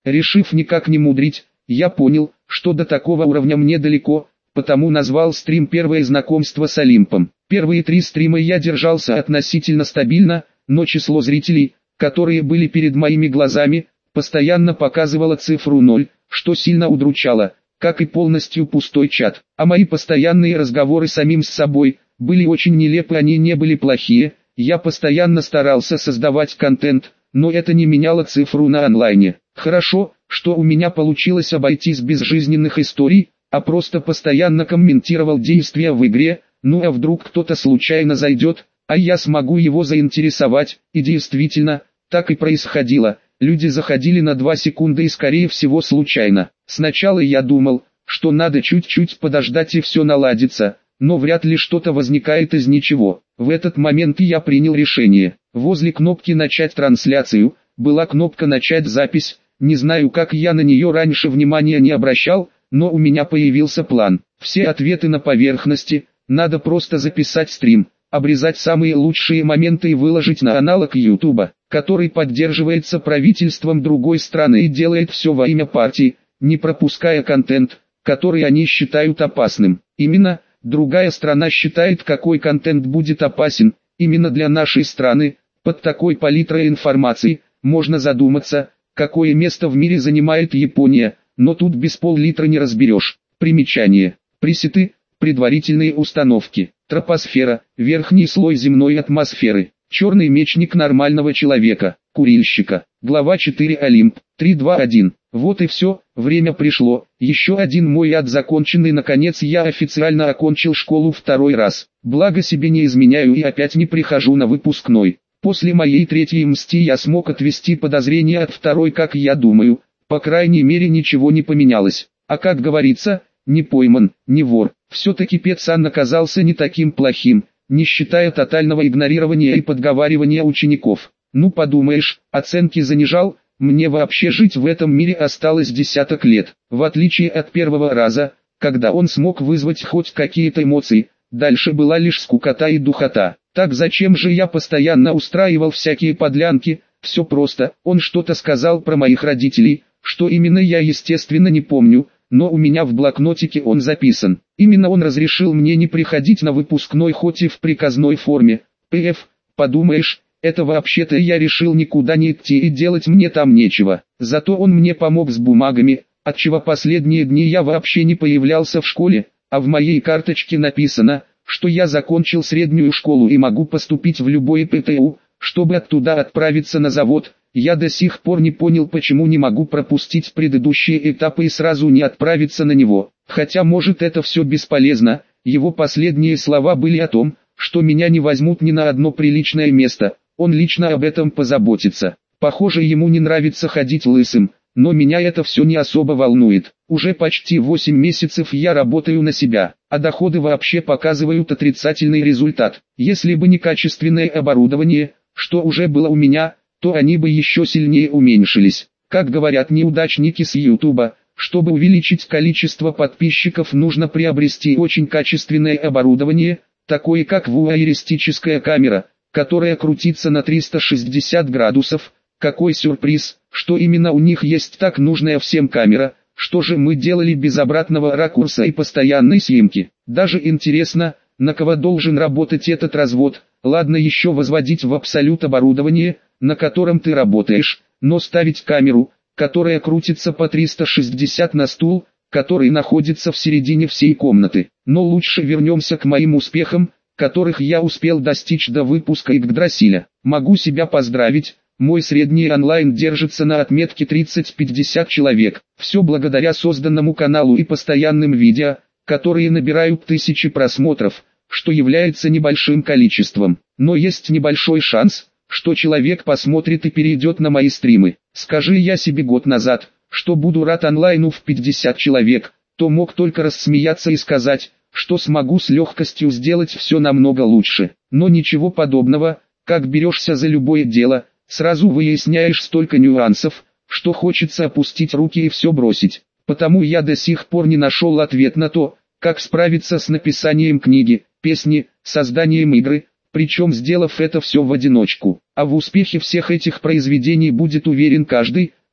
Решив никак не мудрить, я понял, что до такого уровня мне далеко, потому назвал стрим «Первое знакомство с Олимпом». Первые 3 стрима я держался относительно стабильно, но число зрителей, которые были перед моими глазами, постоянно показывало цифру 0, что сильно удручало, как и полностью пустой чат. А мои постоянные разговоры самим с собой были очень нелепы, они не были плохие, я постоянно старался создавать контент, но это не меняло цифру на онлайне. Хорошо, что у меня получилось обойтись без жизненных историй, а просто постоянно комментировал действия в игре, ну а вдруг кто-то случайно зайдет, а я смогу его заинтересовать, и действительно, так и происходило. Люди заходили на 2 секунды и скорее всего случайно. Сначала я думал, что надо чуть-чуть подождать и все наладится, но вряд ли что-то возникает из ничего. В этот момент я принял решение. Возле кнопки «Начать трансляцию» была кнопка «Начать запись», не знаю, как я на нее раньше внимания не обращал, но у меня появился план. Все ответы на поверхности, надо просто записать стрим, обрезать самые лучшие моменты и выложить на аналог YouTube, который поддерживается правительством другой страны и делает все во имя партии, не пропуская контент, который они считают опасным. Именно, другая страна считает, какой контент будет опасен, именно для нашей страны. Под такой палитрой информации, можно задуматься, какое место в мире занимает Япония, но тут без пол-литра не разберешь. Примечание. Пресеты, предварительные установки. Тропосфера, верхний слой земной атмосферы. Черный мечник нормального человека, курильщика. Глава 4 Олимп, 3.2.1. Вот и все, время пришло. Еще один мой ад законченный. Наконец я официально окончил школу 2-й раз. Благо себе не изменяю и опять не прихожу на выпускной. После моей 3-й мсти я смог отвести подозрения от 2-й, как я думаю. По крайней мере ничего не поменялось. А как говорится, не пойман, не вор. Все-таки пацан оказался не таким плохим, не считая тотального игнорирования и подговаривания учеников. Ну подумаешь, оценки занижал, мне вообще жить в этом мире осталось десяток лет. В отличие от 1-го раза, когда он смог вызвать хоть какие-то эмоции, дальше была лишь скукота и духота. Так зачем же я постоянно устраивал всякие подлянки? Все просто, он что-то сказал про моих родителей, что именно я естественно не помню, но у меня в блокнотике он записан. Именно он разрешил мне не приходить на выпускной, хоть и в приказной форме. П.Ф. Подумаешь, это вообще-то я решил никуда не идти и делать мне там нечего. Зато он мне помог с бумагами, отчего последние дни я вообще не появлялся в школе, а в моей карточке написано, что я закончил среднюю школу и могу поступить в любой ПТУ, чтобы оттуда отправиться на завод. Я до сих пор не понял, почему не могу пропустить предыдущие этапы и сразу не отправиться на него. Хотя может это все бесполезно, его последние слова были о том, что меня не возьмут ни на одно приличное место, он лично об этом позаботится. Похоже, ему не нравится ходить лысым, но меня это все не особо волнует. Уже почти 8 месяцев я работаю на себя, а доходы вообще показывают отрицательный результат. Если бы не качественное оборудование, что уже было у меня, то они бы еще сильнее уменьшились. Как говорят неудачники с Ютуба, чтобы увеличить количество подписчиков, нужно приобрести очень качественное оборудование, такое как вуайеристическая камера, которая крутится на 360 градусов. Какой сюрприз, что именно у них есть так нужная всем камера. Что же мы делали без обратного ракурса и постоянной съемки? Даже интересно, на кого должен работать этот развод. Ладно еще возводить в абсолют оборудование, на котором ты работаешь, но ставить камеру, которая крутится по 360 на стул, который находится в середине всей комнаты. Но лучше вернемся к моим успехам, которых я успел достичь до выпуска Игдрасиля. Могу себя поздравить, мой средний онлайн держится на отметке 30-50 человек. Все благодаря созданному каналу и постоянным видео, которые набирают тысячи просмотров, что является небольшим количеством. Но есть небольшой шанс, что человек посмотрит и перейдет на мои стримы. Скажи я себе год назад, что буду рад онлайну в 50 человек, то мог только рассмеяться и сказать, что смогу с легкостью сделать все намного лучше. Но ничего подобного, как берешься за любое дело, сразу выясняешь столько нюансов, что хочется опустить руки и все бросить. Потому я до сих пор не нашел ответ на то, как справиться с написанием книги, песни, созданием игры, причем сделав это все в одиночку. А в успехе всех этих произведений будет уверен каждый,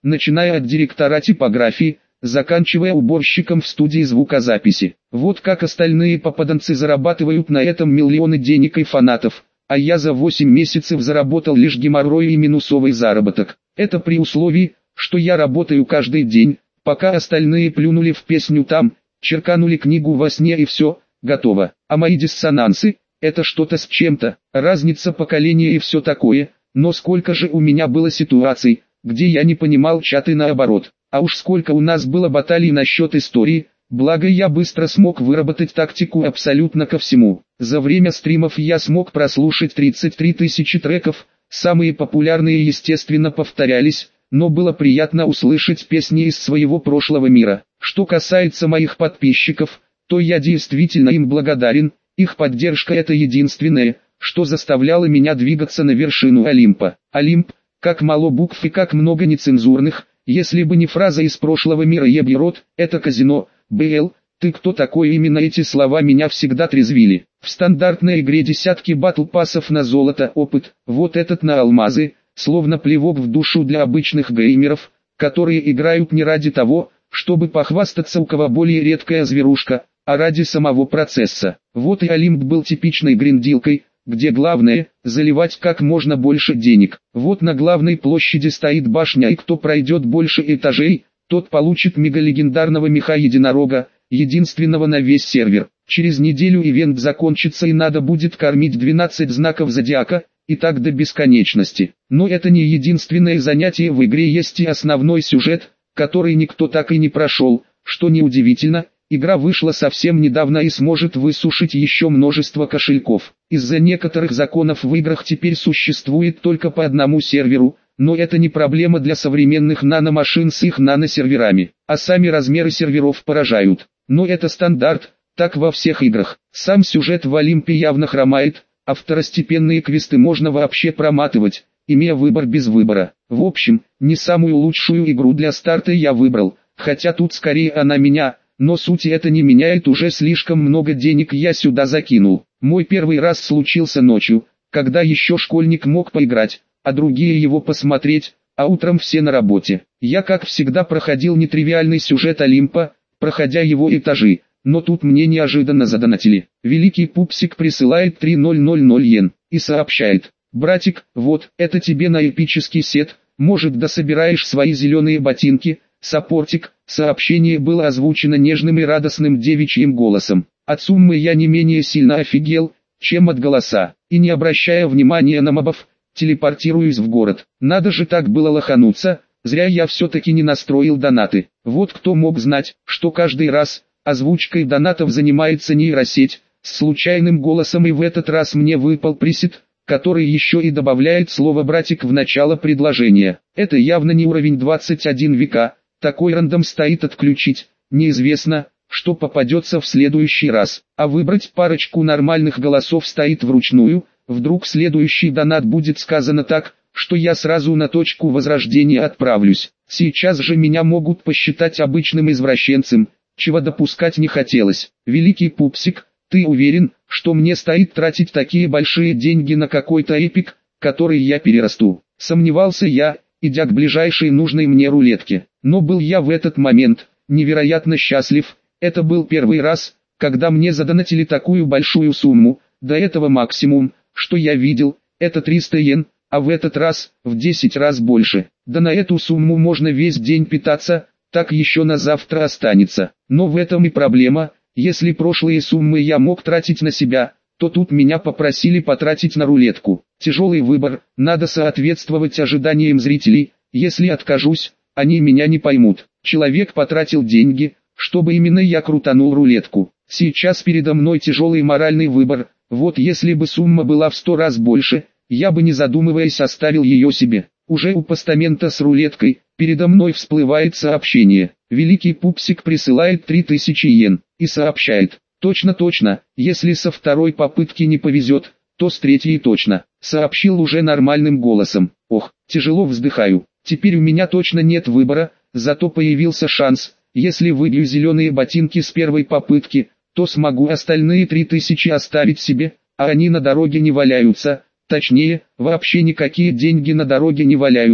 начиная от директора типографии, заканчивая уборщиком в студии звукозаписи. Вот как остальные попаданцы зарабатывают на этом миллионы денег и фанатов, а я за 8 месяцев заработал лишь геморрой и минусовый заработок. Это при условии, что я работаю каждый день, пока остальные плюнули в песню там, черканули книгу во сне и все, готово. А мои диссонансы – это что-то с чем-то, разница поколения и все такое, но сколько же у меня было ситуаций, где я не понимал чаты наоборот. А уж сколько у нас было баталий насчет истории, благо я быстро смог выработать тактику абсолютно ко всему. За время стримов я смог прослушать 33 тысячи треков, самые популярные естественно повторялись, но было приятно услышать песни из своего прошлого мира. Что касается моих подписчиков, то я действительно им благодарен, их поддержка это единственное, что заставляло меня двигаться на вершину Олимпа. Олимп, как мало букв и как много нецензурных. Если бы не фраза из прошлого мира «Ебий рот», это казино, БЛ, ты кто такой, именно эти слова меня всегда трезвили. В стандартной игре десятки батл-пассов на золото, опыт, вот этот на алмазы, словно плевок в душу для обычных геймеров, которые играют не ради того, чтобы похвастаться, у кого более редкая зверушка, а ради самого процесса. Вот и Олимп был типичной гриндилкой, где главное – заливать как можно больше денег. Вот на главной площади стоит башня, и кто пройдет больше этажей, тот получит мегалегендарного меха-единорога, единственного на весь сервер. Через неделю ивент закончится и надо будет кормить 12 знаков зодиака, и так до бесконечности. Но это не единственное занятие в игре, есть и основной сюжет, который никто так и не прошел, что неудивительно. Игра вышла совсем недавно и сможет высушить еще множество кошельков. Из-за некоторых законов в играх теперь существует только по одному серверу, но это не проблема для современных наномашин с их наносерверами, а сами размеры серверов поражают. Но это стандарт, так во всех играх. Сам сюжет в Олимпе явно хромает, а второстепенные квесты можно вообще проматывать, имея выбор без выбора. В общем, не самую лучшую игру для старта я выбрал, хотя тут скорее она меня. Но суть это не меняет, уже слишком много денег я сюда закинул. Мой первый раз случился ночью, когда еще школьник мог поиграть, а другие его посмотреть, а утром все на работе. Я как всегда проходил нетривиальный сюжет Олимпа, проходя его этажи, но тут мне неожиданно задонатили. Великий Пупсик присылает 3000 йен и сообщает: «Братик, вот, это тебе на эпический сет, может дособираешь свои зеленые ботинки». Саппортик, сообщение было озвучено нежным и радостным девичьим голосом. От суммы я не менее сильно офигел, чем от голоса, и не обращая внимания на мобов, телепортируюсь в город. Надо же так было лохануться, зря я все-таки не настроил донаты. Вот кто мог знать, что каждый раз озвучкой донатов занимается нейросеть, с случайным голосом, и в этот раз мне выпал пресет, который еще и добавляет слово «братик» в начало предложения. Это явно не уровень 21 века. Такой рандом стоит отключить, неизвестно, что попадется в следующий раз. А выбрать парочку нормальных голосов стоит вручную, вдруг следующий донат будет сказано так, что я сразу на точку возрождения отправлюсь. Сейчас же меня могут посчитать обычным извращенцем, чего допускать не хотелось. Великий Пупсик, ты уверен, что мне стоит тратить такие большие деньги на какой-то эпик, который я перерасту? Сомневался я, идя к ближайшей нужной мне рулетке. Но был я в этот момент невероятно счастлив. Это был первый раз, когда мне задонатили такую большую сумму. До этого максимум, что я видел, это 300 йен, а в этот раз в 10 раз больше. Да на эту сумму можно весь день питаться, так еще на завтра останется. Но в этом и проблема. Если прошлые суммы я мог тратить на себя, то тут меня попросили потратить на рулетку. Тяжелый выбор, надо соответствовать ожиданиям зрителей. Если откажусь, они меня не поймут. Человек потратил деньги, чтобы именно я крутанул рулетку. Сейчас передо мной тяжелый моральный выбор. Вот если бы сумма была в 100 раз больше, я бы не задумываясь оставил ее себе. Уже у постамента с рулеткой, передо мной всплывает сообщение. Великий Пупсик присылает 3000 йен и сообщает: точно, если со второй попытки не повезет, то с третьей точно. Сообщил уже нормальным голосом. Ох, тяжело вздыхаю. Теперь у меня точно нет выбора, зато появился шанс. Если выбью зеленые ботинки с первой попытки, то смогу остальные 3000 оставить себе, а они на дороге не валяются. Точнее, вообще никакие деньги на дороге не валяются,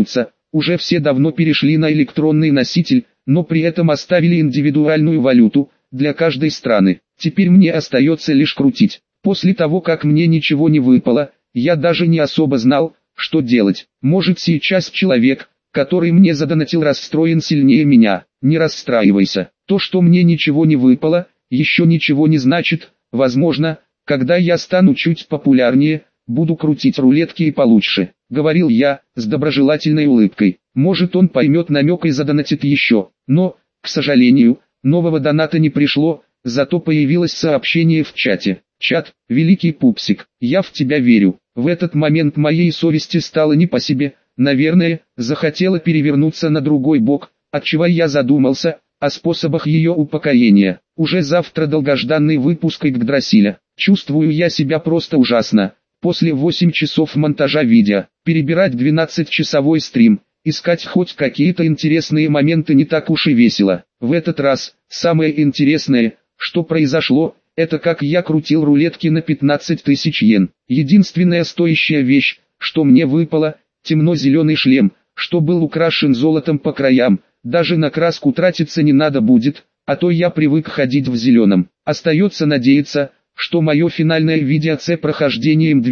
уже все давно перешли на электронный носитель, но при этом оставили индивидуальную валюту для каждой страны. Теперь мне остается лишь крутить. После того, как мне ничего не выпало, я даже не особо знал, что делать. Может, сейчас человек, который мне задонатил, расстроен сильнее меня. Не расстраивайся. То, что мне ничего не выпало, еще ничего не значит. Возможно, когда я стану чуть популярнее, буду крутить рулетки и получше, говорил я, с доброжелательной улыбкой. Может, он поймет намек и задонатит еще. Но, к сожалению, нового доната не пришло, зато появилось сообщение в чате. Чат, великий пупсик, я в тебя верю. В этот момент моей совести стало не по себе, наверное, захотела перевернуться на другой бок, отчего я задумался о способах ее упокоения. Уже завтра долгожданный выпуск Игдрасиля. Чувствую я себя просто ужасно. После 8 часов монтажа видео, перебирать 12-часовой стрим, искать хоть какие-то интересные моменты не так уж и весело. В этот раз, самое интересное, что произошло, это как я крутил рулетки на 15 тысяч йен. Единственная стоящая вещь, что мне выпало, темно-зеленый шлем, что был украшен золотом по краям. Даже на краску тратиться не надо будет, а то я привык ходить в зеленом. Остается надеяться, что мое финальное видео с прохождением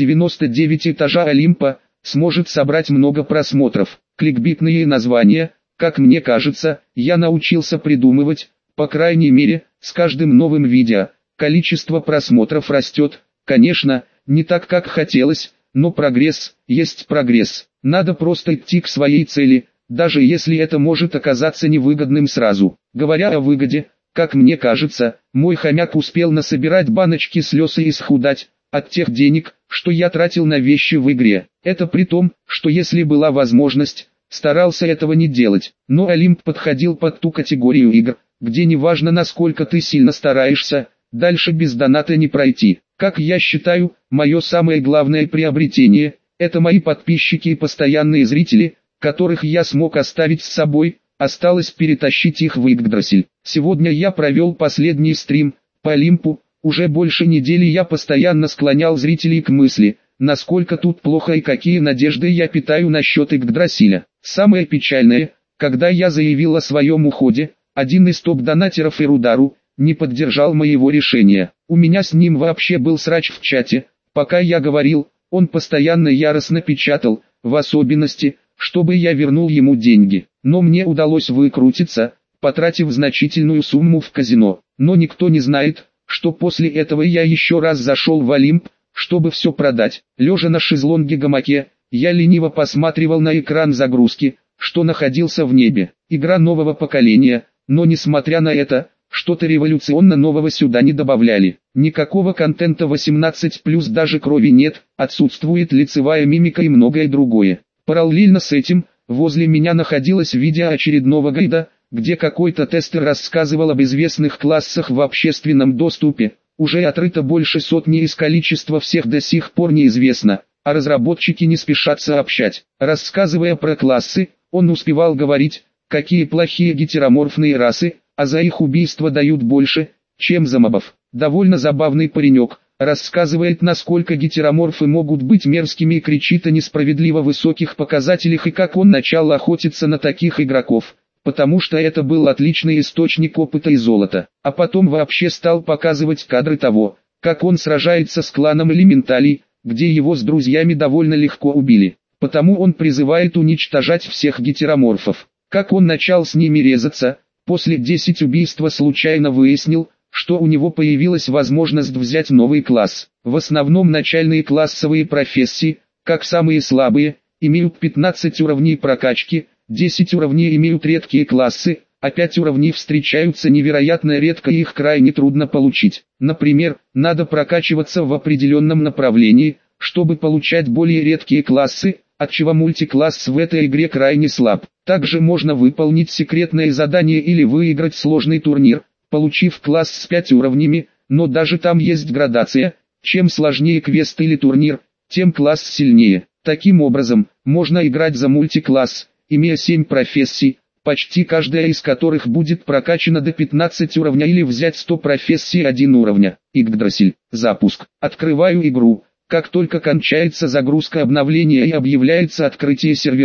299 этажа Олимпа сможет собрать много просмотров. Кликбитные названия, как мне кажется, я научился придумывать, по крайней мере, с каждым новым видео. Количество просмотров растет, конечно, не так как хотелось, но прогресс есть прогресс. Надо просто идти к своей цели, даже если это может оказаться невыгодным сразу. Говоря о выгоде, как мне кажется, мой хомяк успел насобирать баночки слез и исхудать от тех денег, что я тратил на вещи в игре. Это при том, что если была возможность, старался этого не делать. Но Олимп подходил под ту категорию игр, где неважно насколько ты сильно стараешься, дальше без доната не пройти. Как я считаю, мое самое главное приобретение – это мои подписчики и постоянные зрители, которых я смог оставить с собой. Осталось перетащить их в Игдрасиль. Сегодня я провел последний стрим по Олимпу. Уже больше недели я постоянно склонял зрителей к мысли, насколько тут плохо и какие надежды я питаю насчет Игдрасиля. Самое печальное, когда я заявил о своем уходе, один из топ-донатеров Ирудару не поддержал моего решения. У меня с ним вообще был срач в чате. Пока я говорил, он постоянно яростно печатал, в особенности, чтобы я вернул ему деньги. Но мне удалось выкрутиться, потратив значительную сумму в казино. Но никто не знает, что после этого я еще раз зашел в Олимп, чтобы все продать. Лежа на шезлонге-гамаке, я лениво посматривал на экран загрузки, что находился в небе. Игра нового поколения, но несмотря на это, что-то революционно нового сюда не добавляли. Никакого контента 18+, даже крови нет, отсутствует лицевая мимика и многое другое. Параллельно с этим, возле меня находилось видео очередного гайда, где какой-то тестер рассказывал об известных классах в общественном доступе. Уже отрыто больше сотни, из количества всех до сих пор неизвестно, а разработчики не спешат сообщать. Рассказывая про классы, он успевал говорить, какие плохие гетероморфные расы, а за их убийство дают больше, чем за мобов. Довольно забавный паренек. Рассказывает, насколько гетероморфы могут быть мерзкими и кричит о несправедливо высоких показателях и как он начал охотиться на таких игроков, потому что это был отличный источник опыта и золота. А потом вообще стал показывать кадры того, как он сражается с кланом элементалей, где его с друзьями довольно легко убили. Потому он призывает уничтожать всех гетероморфов. Как он начал с ними резаться, после 10 убийства случайно выяснил, что у него появилась возможность взять новый класс. В основном начальные классовые профессии, как самые слабые, имеют 15 уровней прокачки, 10 уровней имеют редкие классы, а 5 уровней встречаются невероятно редко и их крайне трудно получить. Например, надо прокачиваться в определенном направлении, чтобы получать более редкие классы, отчего мультикласс в этой игре крайне слаб. Также можно выполнить секретное задание или выиграть сложный турнир, получив класс с 5 уровнями, но даже там есть градация. Чем сложнее квест или турнир, тем класс сильнее. Таким образом, можно играть за мультикласс, имея 7 профессий, почти каждая из которых будет прокачана до 15 уровня, или взять 100 профессий 1 уровня. Игдрасиль. Запуск. Открываю игру. Как только кончается загрузка обновления и объявляется открытие серверов,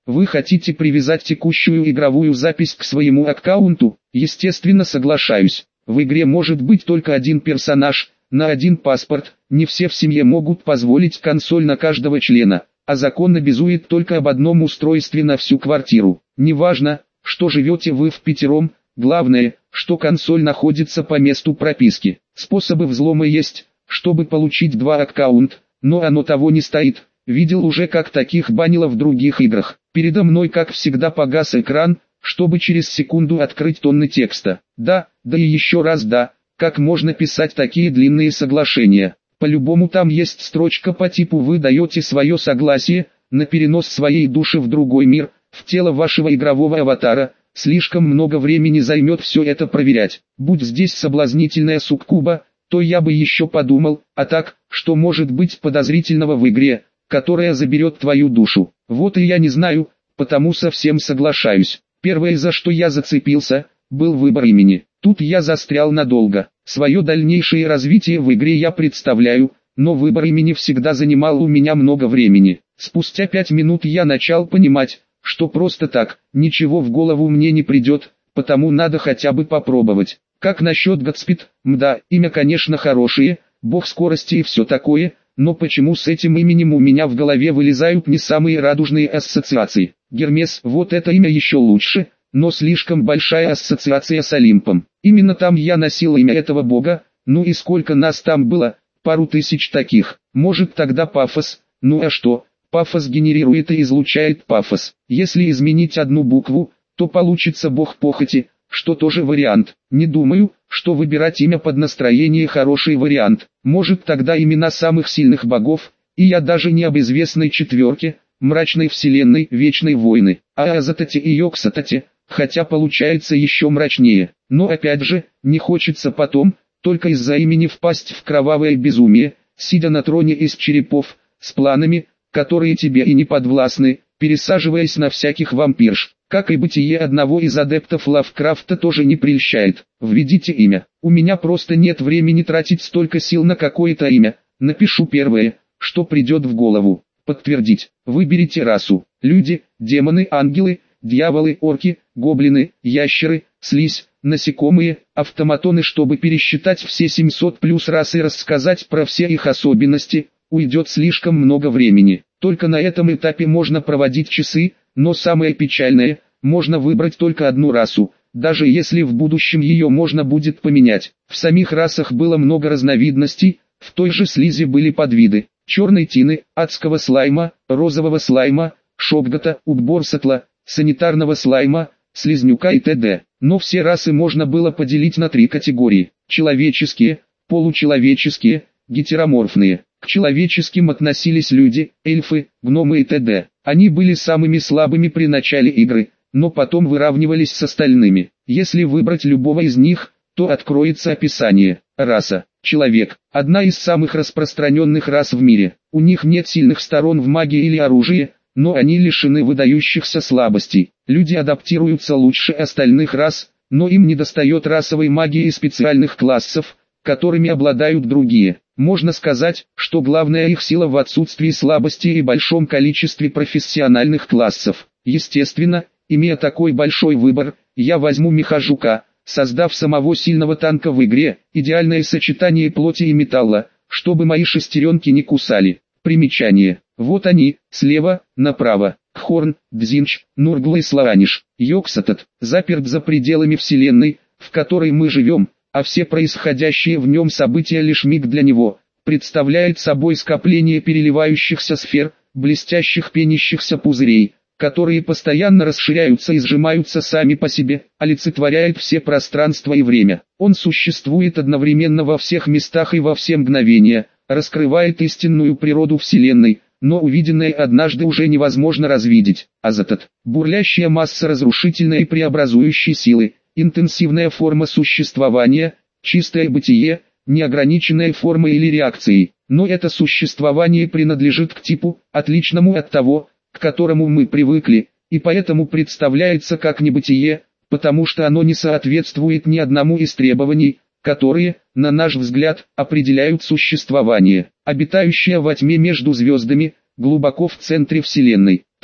Вы хотите привязать текущую игровую запись к своему аккаунту? Естественно, соглашаюсь. В игре может быть только один персонаж, на один паспорт, не все в семье могут позволить консоль на каждого члена, а закон обязует только об одном устройстве на всю квартиру. Неважно, что живете вы впятером, главное, что консоль находится по месту прописки. Способы взлома есть, чтобы получить два аккаунта, но оно того не стоит. Видел уже, как таких банило в других играх. Передо мной как всегда погас экран, чтобы через секунду открыть тонны текста. Да и еще раз да, как можно писать такие длинные соглашения? По-любому там есть строчка по типу «Вы даете свое согласие на перенос своей души в другой мир, в тело вашего игрового аватара». Слишком много времени займет все это проверять. Будь здесь соблазнительная суккуба, то я бы еще подумал, а так, что может быть подозрительного в игре, которая заберет твою душу. Вот и я не знаю, потому совсем соглашаюсь. Первое, за что я зацепился, был выбор имени. Тут я застрял надолго. Свое дальнейшее развитие в игре я представляю, но выбор имени всегда занимал у меня много времени. Спустя 5 минут я начал понимать, что просто так, ничего в голову мне не придет, потому надо хотя бы попробовать. Как насчет Godspeed? Мда, имя конечно хорошее, бог скорости и все такое, но почему с этим именем у меня в голове вылезают не самые радужные ассоциации? Гермес, вот это имя еще лучше, но слишком большая ассоциация с Олимпом. Именно там я носил имя этого бога, ну и сколько нас там было, пару тысяч таких. Может тогда Пафос, ну а что? Пафос генерирует и излучает пафос. Если изменить одну букву, то получится бог похоти, что тоже вариант. Не думаю, что выбирать имя под настроение хороший вариант. Может тогда имена самых сильных богов, и я даже не об известной четверке, мрачной вселенной, вечной войны, а о Азатоте и Йоксатоте, хотя получается еще мрачнее. Но опять же, не хочется потом, только из-за имени впасть в кровавое безумие, сидя на троне из черепов, с планами, которые тебе и не подвластны, пересаживаясь на всяких вампирш. Как и бытие одного из адептов Лавкрафта тоже не прельщает. Введите имя. У меня просто нет времени тратить столько сил на какое-то имя. Напишу первое, что придет в голову. Подтвердить. Выберите расу. Люди, демоны, ангелы, дьяволы, орки, гоблины, ящеры, слизь, насекомые, автоматоны. Чтобы пересчитать все 700 плюс рас и рассказать про все их особенности, уйдет слишком много времени. Только на этом этапе можно проводить часы, но самое печальное, можно выбрать только одну расу, даже если в будущем ее можно будет поменять. В самих расах было много разновидностей, в той же слизи были подвиды: черной тины, адского слайма, розового слайма, шопгота, уборсатла, санитарного слайма, слизнюка и т.д. Но все расы можно было поделить на 3 категории: человеческие, получеловеческие, гетероморфные. К человеческим относились люди, эльфы, гномы и т.д. Они были самыми слабыми при начале игры, но потом выравнивались с остальными. Если выбрать любого из них, то откроется описание. Раса. Человек. Одна из самых распространенных рас в мире. У них нет сильных сторон в магии или оружии, но они лишены выдающихся слабостей. Люди адаптируются лучше остальных рас, но им недостает расовой магии и специальных классов, которыми обладают другие. Можно сказать, что главная их сила в отсутствии слабости и большом количестве профессиональных классов. Естественно, имея такой большой выбор, я возьму меха-жука, создав самого сильного танка в игре, идеальное сочетание плоти и металла, чтобы мои шестеренки не кусали. Примечание. Вот они, слева, направо. Кхорн, Дзинч, Нургл и Слааниш. Йоксатот, заперт за пределами вселенной, в которой мы живем, а все происходящие в нем события лишь миг для него, представляет собой скопление переливающихся сфер, блестящих пенящихся пузырей, которые постоянно расширяются и сжимаются сами по себе, олицетворяет все пространство и время. Он существует одновременно во всех местах и во все мгновения, раскрывает истинную природу Вселенной, но увиденное однажды уже невозможно развидеть. Азатот, бурлящая масса разрушительной и преобразующей силы, интенсивная форма существования, чистое бытие, неограниченная форма или реакцией. Но это существование принадлежит к типу, отличному от того, к которому мы привыкли, и поэтому представляется как небытие, потому что оно не соответствует ни одному из требований, которые, на наш взгляд, определяют существование. Обитающая во тьме между звездами, глубоко в центре Вселенной.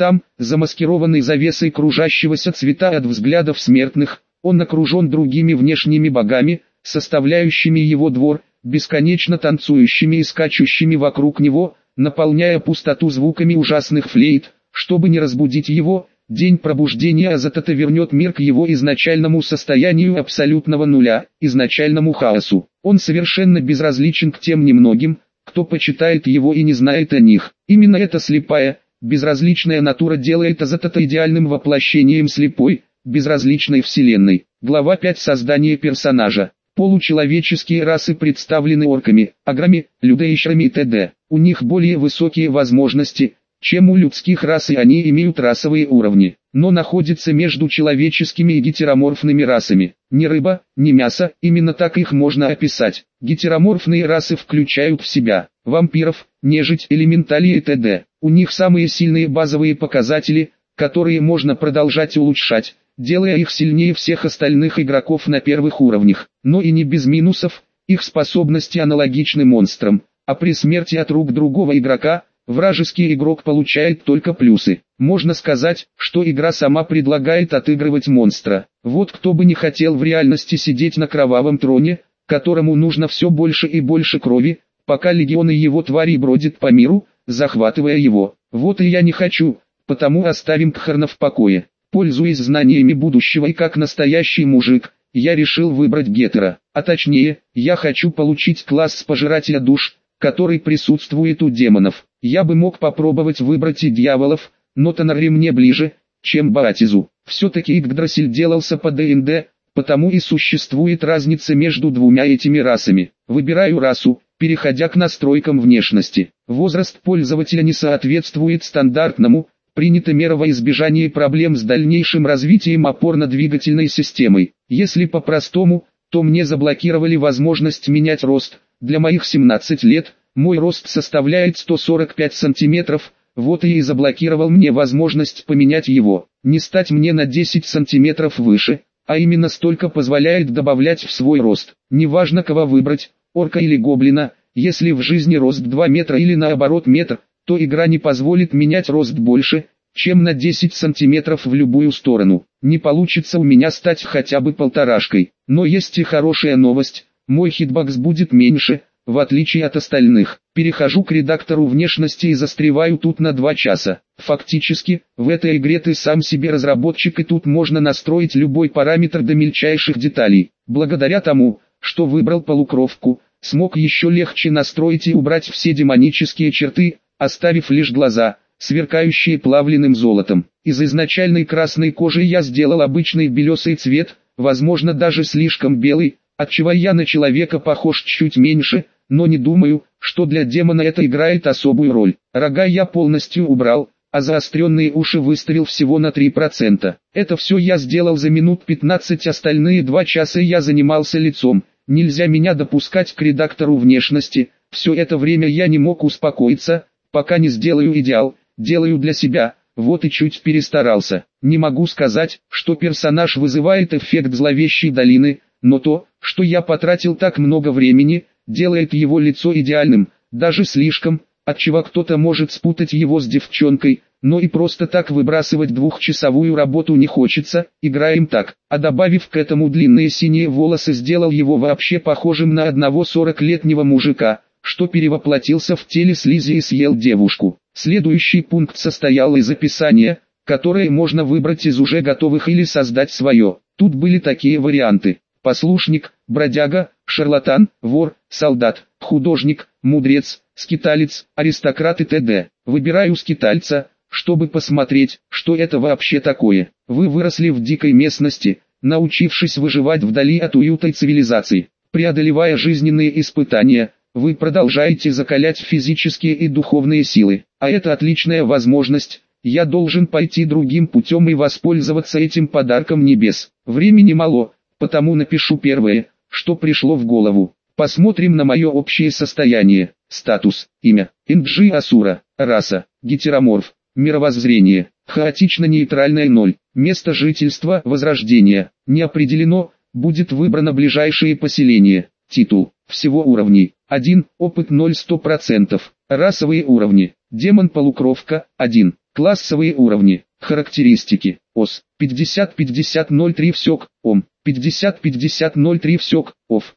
Там, замаскированный завесой кружащегося цвета от взглядов смертных, он окружен другими внешними богами, составляющими его двор, бесконечно танцующими и скачущими вокруг него, наполняя пустоту звуками ужасных флейт. Чтобы не разбудить его, день пробуждения Азатата вернет мир к его изначальному состоянию абсолютного нуля, изначальному хаосу. Он совершенно безразличен к тем немногим, кто почитает его и не знает о них. Именно эта слепая, безразличная натура делает Азатата идеальным воплощением слепой, безразличной вселенной. Глава 5. Создание персонажа. Получеловеческие расы представлены орками, аграми, людоищерами и т.д. У них более высокие возможности, чем у людских рас, и они имеют расовые уровни, но находятся между человеческими и гетероморфными расами. Ни рыба, ни мясо, именно так их можно описать. Гетероморфные расы включают в себя вампиров, нежить, элементали и т.д. У них самые сильные базовые показатели, которые можно продолжать улучшать, делая их сильнее всех остальных игроков на первых уровнях. Но и не без минусов, их способности аналогичны монстрам, а при смерти от рук другого игрока, вражеский игрок получает только плюсы. Можно сказать, что игра сама предлагает отыгрывать монстра. Вот кто бы не хотел в реальности сидеть на кровавом троне, которому нужно все больше и больше крови, пока легионы его тварей бродят по миру, захватывая его. Вот и я не хочу, потому оставим Кхарна в покое. Пользуясь знаниями будущего и как настоящий мужик, я решил выбрать гетера. А точнее, я хочу получить класс пожирателя душ, который присутствует у демонов. Я бы мог попробовать выбрать и дьяволов, но Тонарри мне ближе, чем Баатизу. Все-таки Игдрасиль делался по ДНД, потому и существует разница между двумя этими расами. Выбираю расу, переходя к настройкам внешности. Возраст пользователя не соответствует стандартному, принята мера во избежание проблем с дальнейшим развитием опорно-двигательной системой. Если по-простому, то мне заблокировали возможность менять рост. Для моих 17 лет, мой рост составляет 145 сантиметров, вот и заблокировал мне возможность поменять его. Не стать мне на 10 сантиметров выше, а именно столько позволяет добавлять в свой рост. Неважно кого выбрать, орка или гоблина, если в жизни рост 2 метра или наоборот метр, то игра не позволит менять рост больше, чем на 10 сантиметров в любую сторону. Не получится у меня стать хотя бы полторашкой. Но есть и хорошая новость. Мой хитбокс будет меньше, в отличие от остальных. Перехожу к редактору внешности и застреваю тут на 2 часа. Фактически, в этой игре ты сам себе разработчик, и тут можно настроить любой параметр до мельчайших деталей. Благодаря тому, что выбрал полукровку, смог еще легче настроить и убрать все демонические черты, оставив лишь глаза, сверкающие плавленным золотом. Из изначальной красной кожи я сделал обычный белесый цвет, возможно даже слишком белый, отчего я на человека похож чуть меньше, но не думаю, что для демона это играет особую роль. Рога я полностью убрал, а заостренные уши выставил всего на 3%. Это все я сделал за минут 15, остальные 2 часа я занимался лицом. Нельзя меня допускать к редактору внешности, все это время я не мог успокоиться, пока не сделаю идеал, делаю для себя, вот и чуть перестарался. Не могу сказать, что персонаж вызывает эффект зловещей долины, но то, что я потратил так много времени, делает его лицо идеальным, даже слишком, отчего кто-то может спутать его с девчонкой, но и просто так выбрасывать 2-часовую работу не хочется, играем так. А добавив к этому длинные синие волосы, сделал его вообще похожим на одного 40-летнего мужика, что перевоплотился в теле слизи и съел девушку. Следующий пункт состоял из описания, которое можно выбрать из уже готовых или создать свое. Тут были такие варианты: послушник, бродяга, шарлатан, вор, солдат, художник, мудрец, скиталец, аристократ и т.д. Выбираю скитальца, чтобы посмотреть, что это вообще такое. Вы выросли в дикой местности, научившись выживать вдали от уюта и цивилизации. Преодолевая жизненные испытания, вы продолжаете закалять физические и духовные силы. А это отличная возможность. Я должен пойти другим путем и воспользоваться этим подарком небес. Времени мало, потому напишу первое, что пришло в голову. Посмотрим на мое общее состояние. Статус, имя, Инджи Асура, раса, гетероморф, мировоззрение, хаотично-нейтральное 0, место жительства, возрождение, не определено, будет выбрано ближайшее поселение, титул, всего уровней, 1, опыт 0 100%, расовые уровни, демон-полукровка, 1, Классовые уровни. Характеристики. ОС. 50-50-03 всек. ОМ. 50-50-03 всек. ОФ.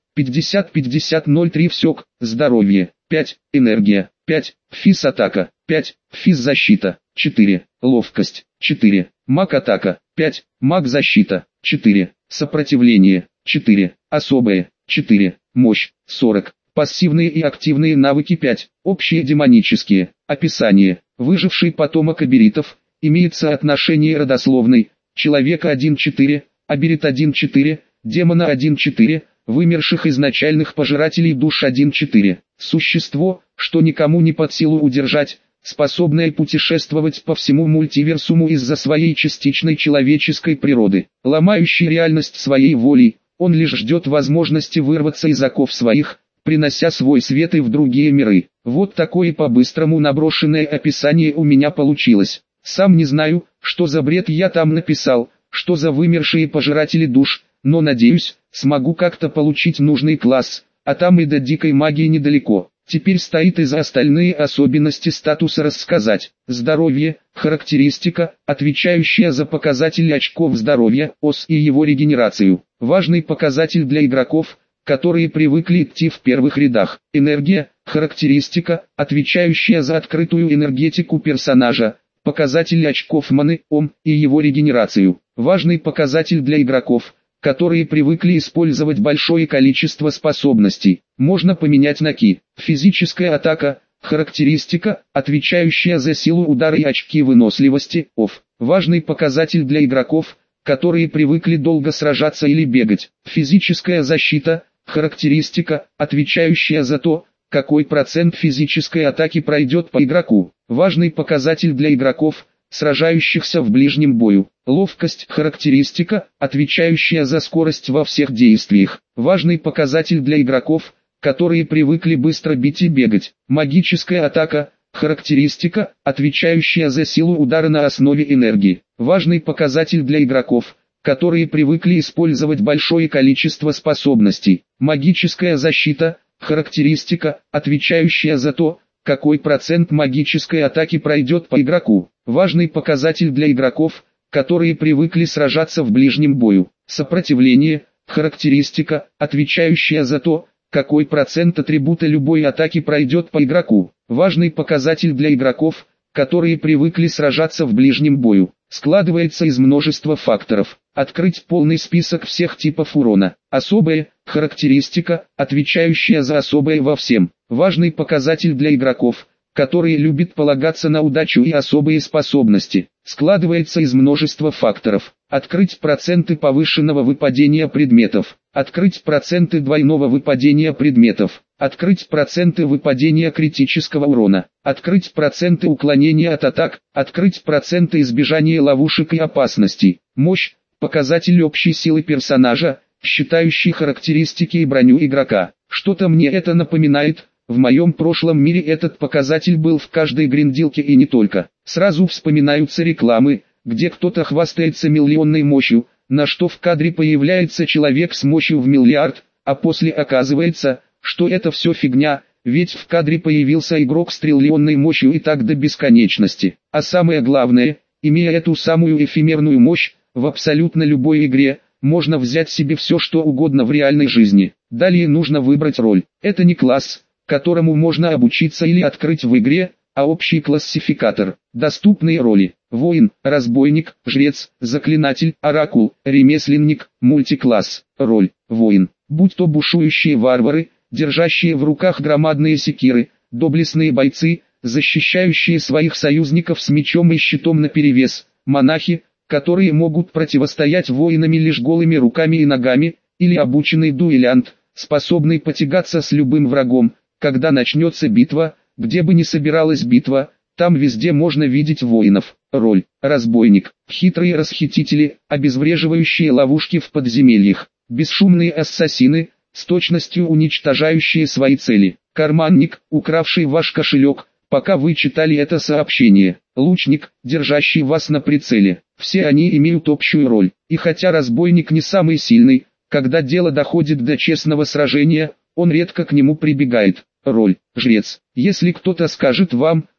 50-50-03 всек. Здоровье. 5. Энергия. 5. Физ-атака. 5. Физ-защита. 4. Ловкость. 4. Маг-атака. 5. Маг-защита. 4. Сопротивление. 4. Особое. 4. Мощь. 40. Пассивные и активные навыки 5. Общие демонические. Описание. Выживший потомок аберитов. Имеет соотношение родословной. Человека 1-4, аберит 1-4, демона 1-4, вымерших изначальных пожирателей душ 1-4. Существо, что никому не под силу удержать, способное путешествовать по всему мультиверсуму из-за своей частичной человеческой природы. Ломающий реальность своей волей, он лишь ждет возможности вырваться из оков своих, принося свой свет и в другие миры. Вот такое по-быстрому наброшенное описание у меня получилось. Сам не знаю, что за бред я там написал, что за вымершие пожиратели душ, но надеюсь, смогу как-то получить нужный класс, а там и до дикой магии недалеко. Теперь стоит и за остальные особенности статуса рассказать. Здоровье, характеристика, отвечающая за показатель очков здоровья, ОС и его регенерацию. Важный показатель для игроков, которые привыкли идти в первых рядах. Энергия, характеристика, отвечающая за открытую энергетику персонажа. Показатель очков маны, ОМ, и его регенерацию. Важный показатель для игроков, которые привыкли использовать большое количество способностей. Можно поменять на ки. Физическая атака, характеристика, отвечающая за силу удара и очки выносливости, ОФ. Важный показатель для игроков, которые привыкли долго сражаться или бегать. Физическая защита, характеристика, отвечающая за то, какой процент физической атаки пройдет по игроку. Важный показатель для игроков, сражающихся в ближнем бою. Ловкость, характеристика, отвечающая за скорость во всех действиях. Важный показатель для игроков, которые привыкли быстро бить и бегать. Магическая атака, характеристика, отвечающая за силу удара на основе энергии. Важный показатель для игроков, которые привыкли использовать большое количество способностей. Магическая защита, характеристика, отвечающая за то, какой процент магической атаки пройдет по игроку. Важный показатель для игроков, которые привыкли сражаться в ближнем бою. Сопротивление, характеристика, отвечающая за то, какой процент атрибута любой атаки пройдет по игроку. Важный показатель для игроков, которые привыкли сражаться в ближнем бою. Складывается из множества факторов. Открыть полный список всех типов урона. Особая, характеристика, отвечающая за особое во всем. Важный показатель для игроков, которые любят полагаться на удачу и особые способности. Складывается из множества факторов. Открыть проценты повышенного выпадения предметов. Открыть проценты двойного выпадения предметов. Открыть проценты выпадения критического урона. Открыть проценты уклонения от атак. Открыть проценты избежания ловушек и опасностей. Мощь, показатель общей силы персонажа, считающий характеристики и броню игрока. Что-то мне это напоминает. В моем прошлом мире этот показатель был в каждой гринделке и не только. Сразу вспоминаются рекламы, где кто-то хвастается миллионной мощью, на что в кадре появляется человек с мощью в миллиард, а после оказывается, что это все фигня, ведь в кадре появился игрок с триллионной мощью и так до бесконечности. А самое главное, имея эту самую эфемерную мощь, в абсолютно любой игре, можно взять себе все что угодно в реальной жизни. Далее нужно выбрать роль. Это не класс, которому можно обучиться или открыть в игре, а общий классификатор. Доступные роли: воин, разбойник, жрец, заклинатель, оракул, ремесленник, мультикласс. Роль: воин. Будь то бушующие варвары, держащие в руках громадные секиры, доблестные бойцы, защищающие своих союзников с мечом и щитом наперевес, монахи, которые могут противостоять воинами лишь голыми руками и ногами, или обученный дуэлянт, способный потягаться с любым врагом. Когда начнется битва, где бы ни собиралась битва, там везде можно видеть воинов. Роль: разбойник. Хитрые расхитители, обезвреживающие ловушки в подземельях. Бесшумные ассасины, с точностью уничтожающие свои цели. Карманник, укравший ваш кошелек, пока вы читали это сообщение. Лучник, держащий вас на прицеле. Все они имеют общую роль. И хотя разбойник не самый сильный, когда дело доходит до честного сражения, он редко к нему прибегает. Роль: жрец. Если кто-то скажет вам,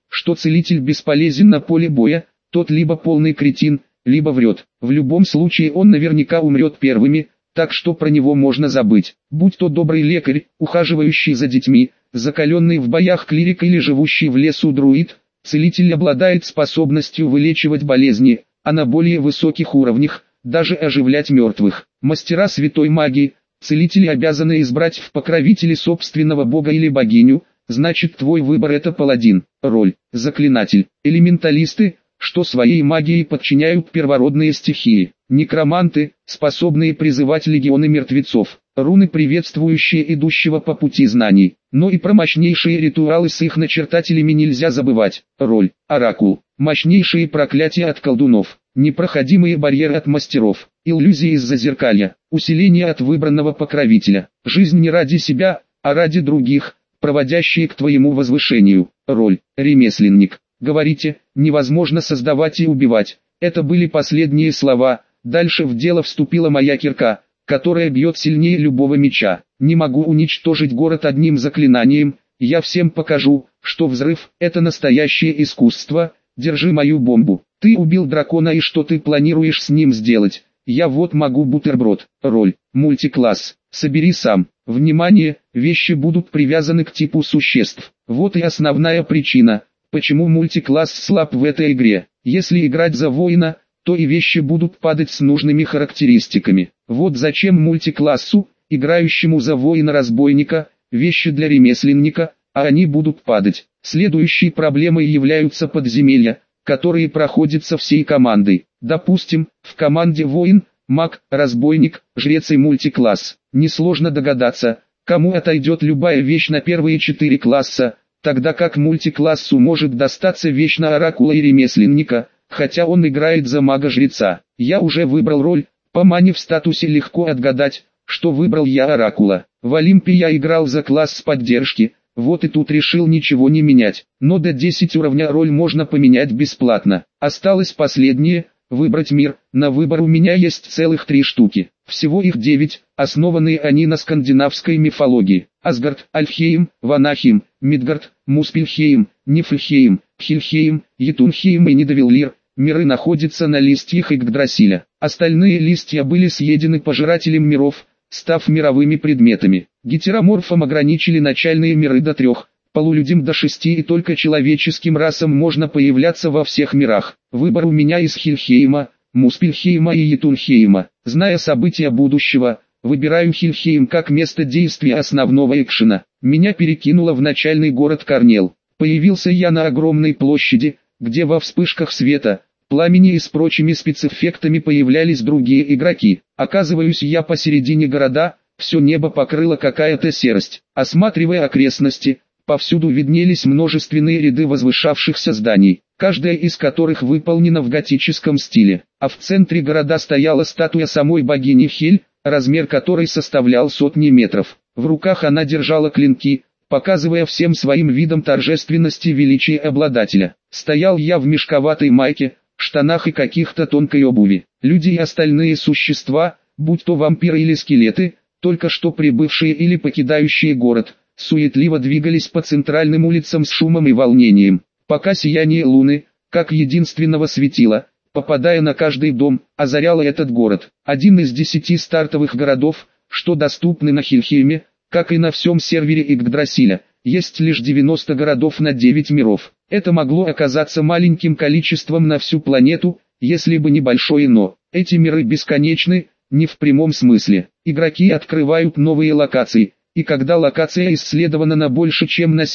что целитель бесполезен на поле боя, тот либо полный кретин, либо врет. В любом случае он наверняка умрет первыми, так что про него можно забыть. Будь то добрый лекарь, ухаживающий за детьми, закаленный в боях клирик или живущий в лесу друид, целитель обладает способностью вылечивать болезни, а на более высоких уровнях даже оживлять мертвых. Мастера святой магии, целители обязаны избрать в покровители собственного бога или богиню, значит твой выбор это паладин. Роль: заклинатель. Элементалисты, что своей магией подчиняют первородные стихии. Некроманты, способные призывать легионы мертвецов. Руны, приветствующие идущего по пути знаний. Но и про мощнейшие ритуалы с их начертателями нельзя забывать. Роль: оракул. Мощнейшие проклятия от колдунов. Непроходимые барьеры от мастеров. Иллюзии из-за зеркалья. Усиление от выбранного покровителя. Жизнь не ради себя, а ради других, проводящие к твоему возвышению. Роль: ремесленник. Говорите, невозможно создавать и убивать. Это были последние слова. Дальше в дело вступила моя кирка, которая бьет сильнее любого меча. Не могу уничтожить город одним заклинанием. Я всем покажу, что взрыв – это настоящее искусство. Держи мою бомбу. Ты убил дракона, и что ты планируешь с ним сделать? Я вот могу бутерброд. Роль: мультикласс. Собери сам. Внимание, вещи будут привязаны к типу существ. Вот и основная причина, почему мультикласс слаб в этой игре. Если играть за воина, то и вещи будут падать с нужными характеристиками. Вот зачем мультиклассу, играющему за воина-разбойника, вещи для ремесленника, а они будут падать. Следующей проблемой являются подземелья, которые проходятся всей командой. Допустим, в команде воин, маг, разбойник, жрец и мультикласс. Несложно догадаться, кому отойдет любая вещь на первые 4 класса, тогда как мультиклассу может достаться вещь на оракула и ремесленника, хотя он играет за мага-жреца. Я уже выбрал роль, по мане в статусе легко отгадать, что выбрал я оракула. В Олимпе я играл за класс поддержки, вот и тут решил ничего не менять. Но до 10 уровня роль можно поменять бесплатно. Осталось последнее, выбрать мир. На выбор у меня есть целых 3 штуки. Всего их 9, основанные они на скандинавской мифологии. Асгард, Альфхейм, Ванахим, Мидгард, Муспельхейм, Нифльхейм, Хильхейм, Йетунхейм и Нидовеллир. Миры находятся на листьях Игдрасиля. Остальные листья были съедены пожирателем миров, став мировыми предметами. Гетероморфам ограничили начальные миры до 3, полулюдям до 6, и только человеческим расам можно появляться во всех мирах. Выбор у меня из Хильхейма, Муспельхейма и Йетунхейма. Зная события будущего, выбираю Хильхейм как место действия основного экшена. Меня перекинуло в начальный город Корнел. Появился я на огромной площади, где во вспышках света, пламени и с прочими спецэффектами появлялись другие игроки. Оказываюсь я посередине города, все небо покрыло какая-то серость. Осматривая окрестности, повсюду виднелись множественные ряды возвышавшихся зданий, каждая из которых выполнена в готическом стиле. А в центре города стояла статуя самой богини Хель, размер которой составлял сотни метров. В руках она держала клинки, показывая всем своим видом торжественности и величия обладателя. Стоял я в мешковатой майке, штанах и каких-то тонкой обуви. Люди и остальные существа, будь то вампиры или скелеты, только что прибывшие или покидающие город, суетливо двигались по центральным улицам с шумом и волнением. Пока сияние луны, как единственного светила, попадая на каждый дом, озаряло этот город. Один из 10 стартовых городов, что доступны на Хильхейме, как и на всем сервере Игдрасиля. Есть лишь 90 городов на 9 миров. Это могло оказаться маленьким количеством на всю планету, если бы не большое «но». Эти миры бесконечны, не в прямом смысле. Игроки открывают новые локации, и когда локация исследована на больше чем на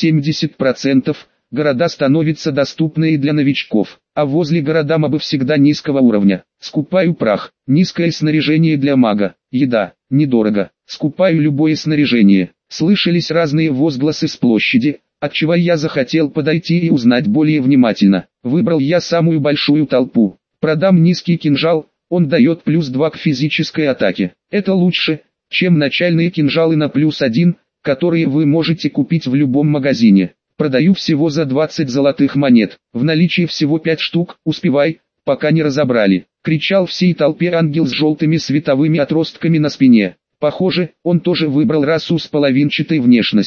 70%, города становятся доступны и для новичков. А возле города мобы всегда низкого уровня. Скупаю прах, низкое снаряжение для мага, еда, недорого. Скупаю любое снаряжение. Слышались разные возгласы с площади, отчего я захотел подойти и узнать более внимательно. Выбрал я самую большую толпу. Продам низкий кинжал, он дает +2 к физической атаке. Это лучше, чем начальные кинжалы на +1, которые вы можете купить в любом магазине. Продаю всего за 20 золотых монет. В наличии всего 5 штук, успевай, пока не разобрали. Кричал всей толпе ангел с желтыми световыми отростками на спине. Похоже, он тоже выбрал расу с половинчатой внешностью.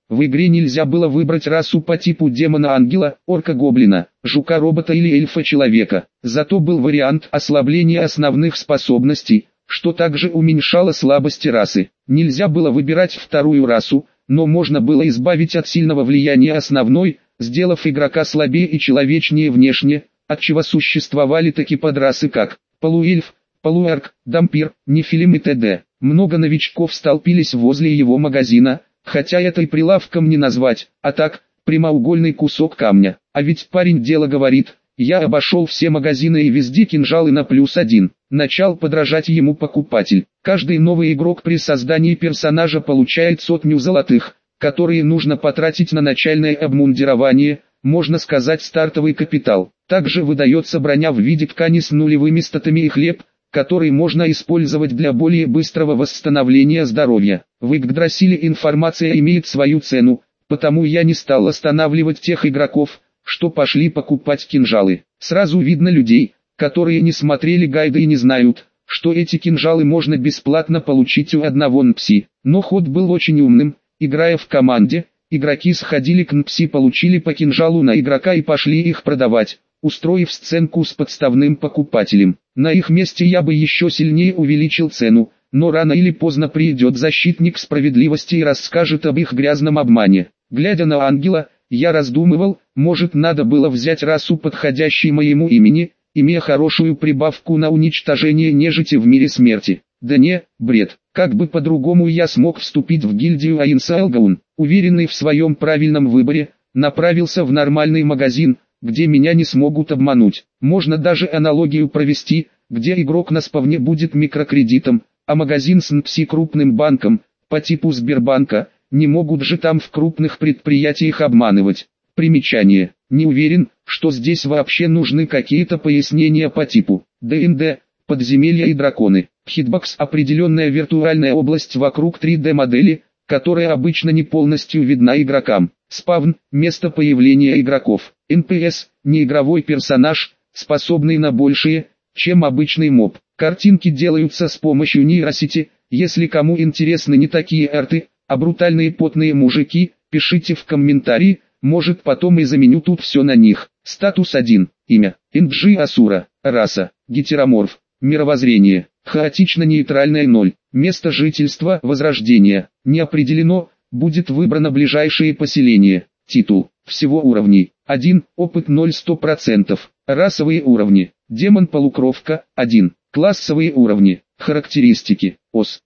В игре нельзя было выбрать расу по типу демона-ангела, орка-гоблина, жука-робота или эльфа-человека. Зато был вариант ослабления основных способностей, что также уменьшало слабости расы. Нельзя было выбирать вторую расу, но можно было избавить от сильного влияния основной, сделав игрока слабее и человечнее внешне, отчего существовали такие подрасы как полуэльф, полуэрк, дампир, нефилим и т.д. Много новичков столпились возле его магазина, хотя это и прилавком не назвать, а так, прямоугольный кусок камня. А ведь парень дело говорит, я обошел все магазины и везде кинжалы на +1. Начал подражать ему покупатель. Каждый новый игрок при создании персонажа получает 100 золотых, которые нужно потратить на начальное обмундирование, можно сказать стартовый капитал. Также выдается броня в виде ткани с нулевыми статами и хлеб, который можно использовать для более быстрого восстановления здоровья. В Игдрасиле информация имеет свою цену, потому я не стал останавливать тех игроков, что пошли покупать кинжалы. Сразу видно людей, которые не смотрели гайды и не знают, что эти кинжалы можно бесплатно получить у одного НПСи. Но ход был очень умным, играя в команде, игроки сходили к НПСи, получили по кинжалу на игрока и пошли их продавать, устроив сценку с подставным покупателем. На их месте я бы еще сильнее увеличил цену, но рано или поздно придет защитник справедливости и расскажет об их грязном обмане. Глядя на ангела, я раздумывал, может надо было взять расу подходящей моему имени, имея хорошую прибавку на уничтожение нежити в мире смерти. Да не, бред, как бы по-другому я смог вступить в гильдию Айнсалгаун. Уверенный в своем правильном выборе, направился в нормальный магазин, где меня не смогут обмануть. Можно даже аналогию провести, где игрок на спавне будет микрокредитом, а магазин с НПСи крупным банком, по типу Сбербанка, не могут же там в крупных предприятиях обманывать. Примечание. Не уверен, что здесь вообще нужны какие-то пояснения по типу ДНД, подземелья и драконы. Хитбокс – определенная виртуальная область вокруг 3D-модели, которая обычно не полностью видна игрокам. Спавн – место появления игроков. НПС – неигровой персонаж, способный на большее, чем обычный моб. Картинки делаются с помощью нейросети. Если кому интересны не такие арты, а брутальные потные мужики, пишите в комментарии, может потом и заменю тут все на них. Статус 1. Имя. Инджи Асура. Раса. Гетероморф. Мировоззрение. Хаотично-нейтральное 0. Место жительства. Возрождение. Не определено, будет выбрано ближайшее поселение. Титул. Всего уровней. 1. Опыт 0 100%. Расовые уровни. Демон-полукровка. 1. Классовые уровни. Характеристики. ОС.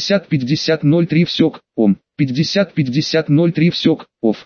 50-50-03 всек. ОМ. 50-50-03 всек. ОФ.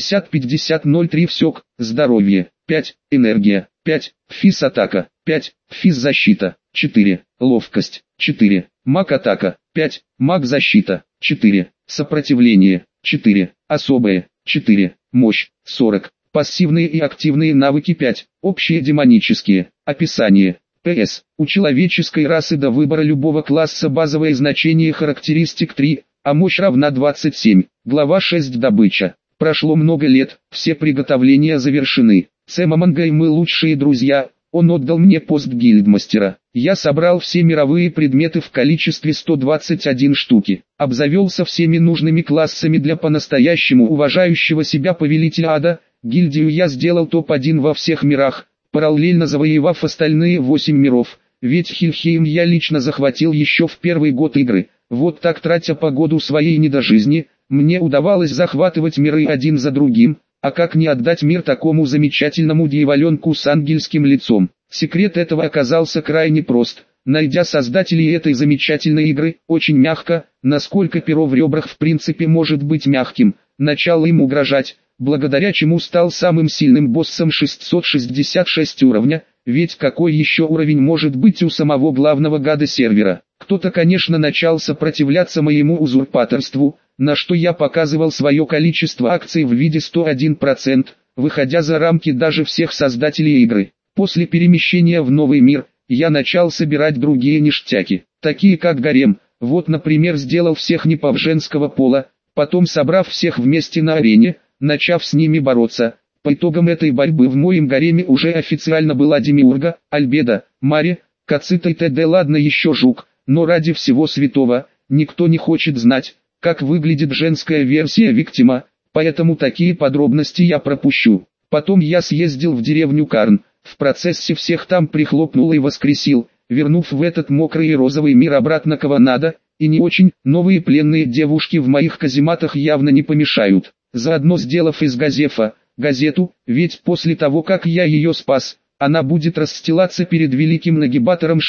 50-50-03 всек. Здоровье. 5. Энергия. 5. Физ-атака. 5. Физ-защита. 4. Ловкость. 4. Маг-атака. 5. Маг-защита. 4. Сопротивление. 4. Особое. 4. Мощь. 40. Пассивные и активные навыки 5. Общие демонические. Описание. ПС. У человеческой расы до выбора любого класса базовое значение характеристик 3, а мощь равна 27. Глава 6. Добыча. Прошло много лет, все приготовления завершены. Сэмаманга и мы лучшие друзья, он отдал мне пост гильдмастера. Я собрал все мировые предметы в количестве 121 штуки. Обзавелся всеми нужными классами для по-настоящему уважающего себя повелителя ада. Гильдию я сделал топ-1 во всех мирах, параллельно завоевав остальные 8 миров. Ведь Хильхейм я лично захватил еще в первый год игры. Вот так, тратя по году своей недожизни, мне удавалось захватывать миры один за другим, а как не отдать мир такому замечательному дьяволенку с ангельским лицом. Секрет этого оказался крайне прост. Найдя создателей этой замечательной игры, очень мягко, насколько перо в ребрах в принципе может быть мягким, начал им угрожать, благодаря чему стал самым сильным боссом 666 уровня, ведь какой еще уровень может быть у самого главного гада сервера. Кто-то, конечно, начал сопротивляться моему узурпаторству, на что я показывал свое количество акций в виде 101%, выходя за рамки даже всех создателей игры. После перемещения в новый мир, я начал собирать другие ништяки, такие как гарем. Вот, например, сделал всех непов женского пола, потом собрав всех вместе на арене, начав с ними бороться. По итогам этой борьбы в моем гареме уже официально была Демиурга, Альбеда, Мари, Кацита и т.д. Ладно еще Жук, но ради всего святого, никто не хочет знать, как выглядит женская версия Виктима, поэтому такие подробности я пропущу. Потом я съездил в деревню Карн, в процессе всех там прихлопнул и воскресил, вернув в этот мокрый и розовый мир обратно кого надо, и не очень, новые пленные девушки в моих казематах явно не помешают. Заодно сделав из Газефа газету, ведь после того как я ее спас, она будет расстилаться перед великим нагибатором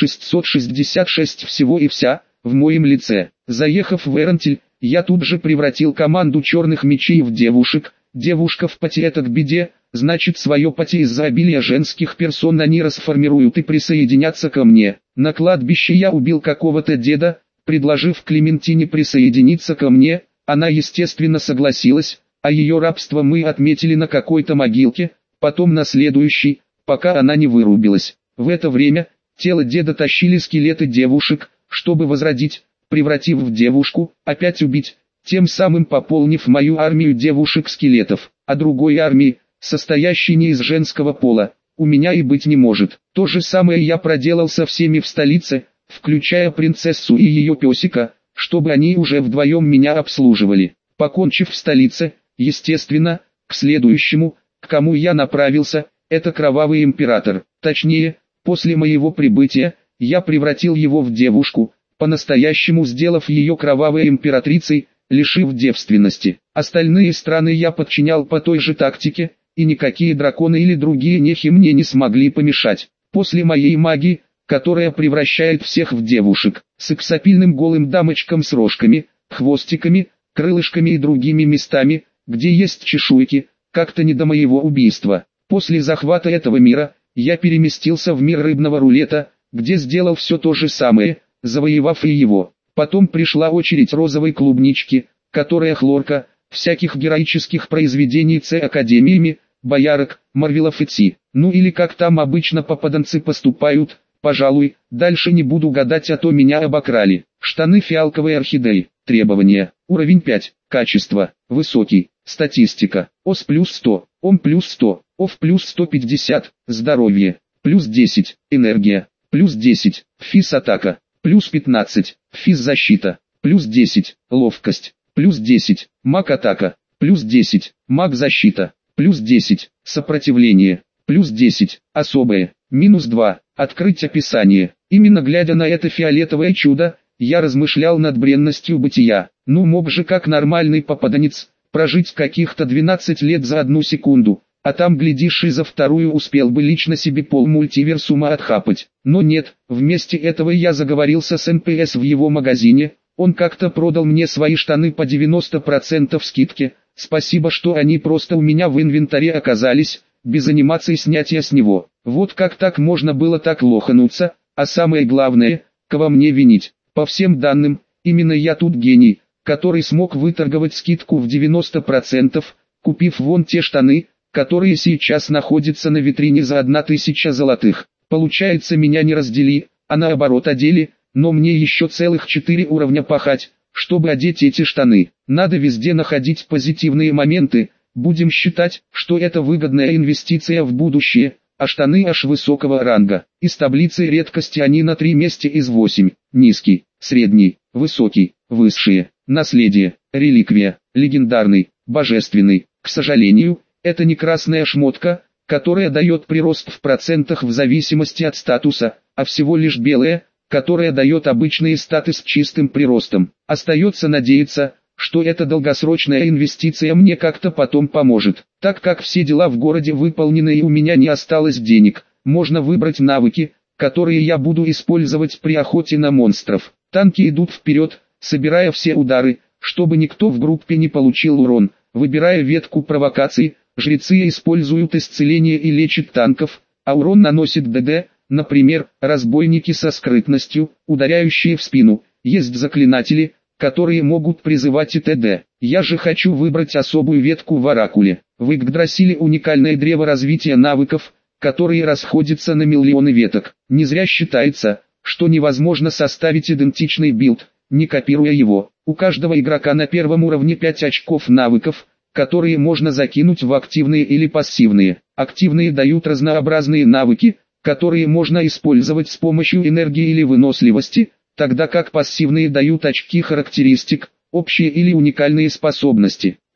666 всего и вся, в моем лице. Заехав в Эрентель, я тут же превратил команду черных мечей в девушек. Девушка в поте это к беде, значит свое поте из-за обилия женских персон они расформируют и присоединятся ко мне. На кладбище я убил какого-то деда, предложив Клементине присоединиться ко мне, она естественно согласилась, а ее рабство мы отметили на какой-то могилке, потом на следующей, пока она не вырубилась. В это время, тело деда тащили скелеты девушек, чтобы возродить, превратив в девушку, опять убить, тем самым пополнив мою армию девушек-скелетов, а другой армии, состоящей не из женского пола, у меня и быть не может. То же самое я проделал со всеми в столице, включая принцессу и ее песика, чтобы они уже вдвоем меня обслуживали. Покончив в столице, естественно, к следующему, к кому я направился, это Кровавый Император. Точнее, после моего прибытия, я превратил его в девушку, по-настоящему сделав ее Кровавой Императрицей, лишив девственности. Остальные страны я подчинял по той же тактике, и никакие драконы или другие нехи мне не смогли помешать. После моей магии, которая превращает всех в девушек, сексапильным голым дамочкам с рожками, хвостиками, крылышками и другими местами, где есть чешуйки, как-то не до моего убийства. После захвата этого мира, я переместился в мир рыбного рулета, где сделал все то же самое, завоевав и его. Потом пришла очередь розовой клубнички, которая хлорка, всяких героических произведений с академиями, боярок, марвелов и ци. Ну или как там обычно попаданцы поступают, пожалуй, дальше не буду гадать, а то меня обокрали. Штаны фиалковой орхидеи. Требования. Уровень 5. Качество. Высокий. Статистика. ОС плюс 100. ОМ плюс 100. ОФ плюс 150. Здоровье. Плюс 10. Энергия. Плюс 10. Физ атака. Плюс 15. Физ защита. Плюс 10. Ловкость. Плюс 10. Маг атака. Плюс 10. Маг защита. Плюс 10. Сопротивление. Плюс 10. Особое. Минус 2. Открыть описание. Именно глядя на это фиолетовое чудо, я размышлял над бренностью бытия. Ну мог же как нормальный попаданец, прожить каких-то 12 лет за одну секунду, а там глядишь и за вторую успел бы лично себе пол-мультиверсума отхапать. Но нет, вместо этого я заговорился с НПС в его магазине, он как-то продал мне свои штаны по 90% скидки, спасибо, что они просто у меня в инвентаре оказались, без анимации снятия с него. Вот как так можно было так лохануться, а самое главное, кого мне винить? По всем данным, именно я тут гений, который смог выторговать скидку в 90%, купив вон те штаны, которые сейчас находятся на витрине за 1000 золотых. Получается, меня не раздели, а наоборот одели, но мне еще целых 4 уровня пахать, чтобы одеть эти штаны. Надо везде находить позитивные моменты, будем считать, что это выгодная инвестиция в будущее, а штаны аж высокого ранга. Из таблицы редкости они на 3 месте из 8. Низкий, средний, высокий, высшие, наследие, реликвия, легендарный, божественный. К сожалению, это не красная шмотка, которая дает прирост в процентах в зависимости от статуса, а всего лишь белая, которая дает обычный статус с чистым приростом. Остается надеяться, что эта долгосрочная инвестиция мне как-то потом поможет. Так как все дела в городе выполнены и у меня не осталось денег, можно выбрать навыки, которые я буду использовать при охоте на монстров. Танки идут вперед, собирая все удары, чтобы никто в группе не получил урон. Выбирая ветку провокаций, жрецы используют исцеление и лечат танков, а урон наносит ДД, например, разбойники со скрытностью, ударяющие в спину. Есть заклинатели, которые могут призывать и т.д. Я же хочу выбрать особую ветку в Оракуле. В Игдрасиле уникальное древо развития навыков, которые расходятся на миллионы веток. Не зря считается, что невозможно составить идентичный билд, не копируя его. У каждого игрока на первом уровне 5 очков навыков, которые можно закинуть в активные или пассивные. Активные дают разнообразные навыки, которые можно использовать с помощью энергии или выносливости, тогда как пассивные дают очки характеристик, общие или уникальные способности.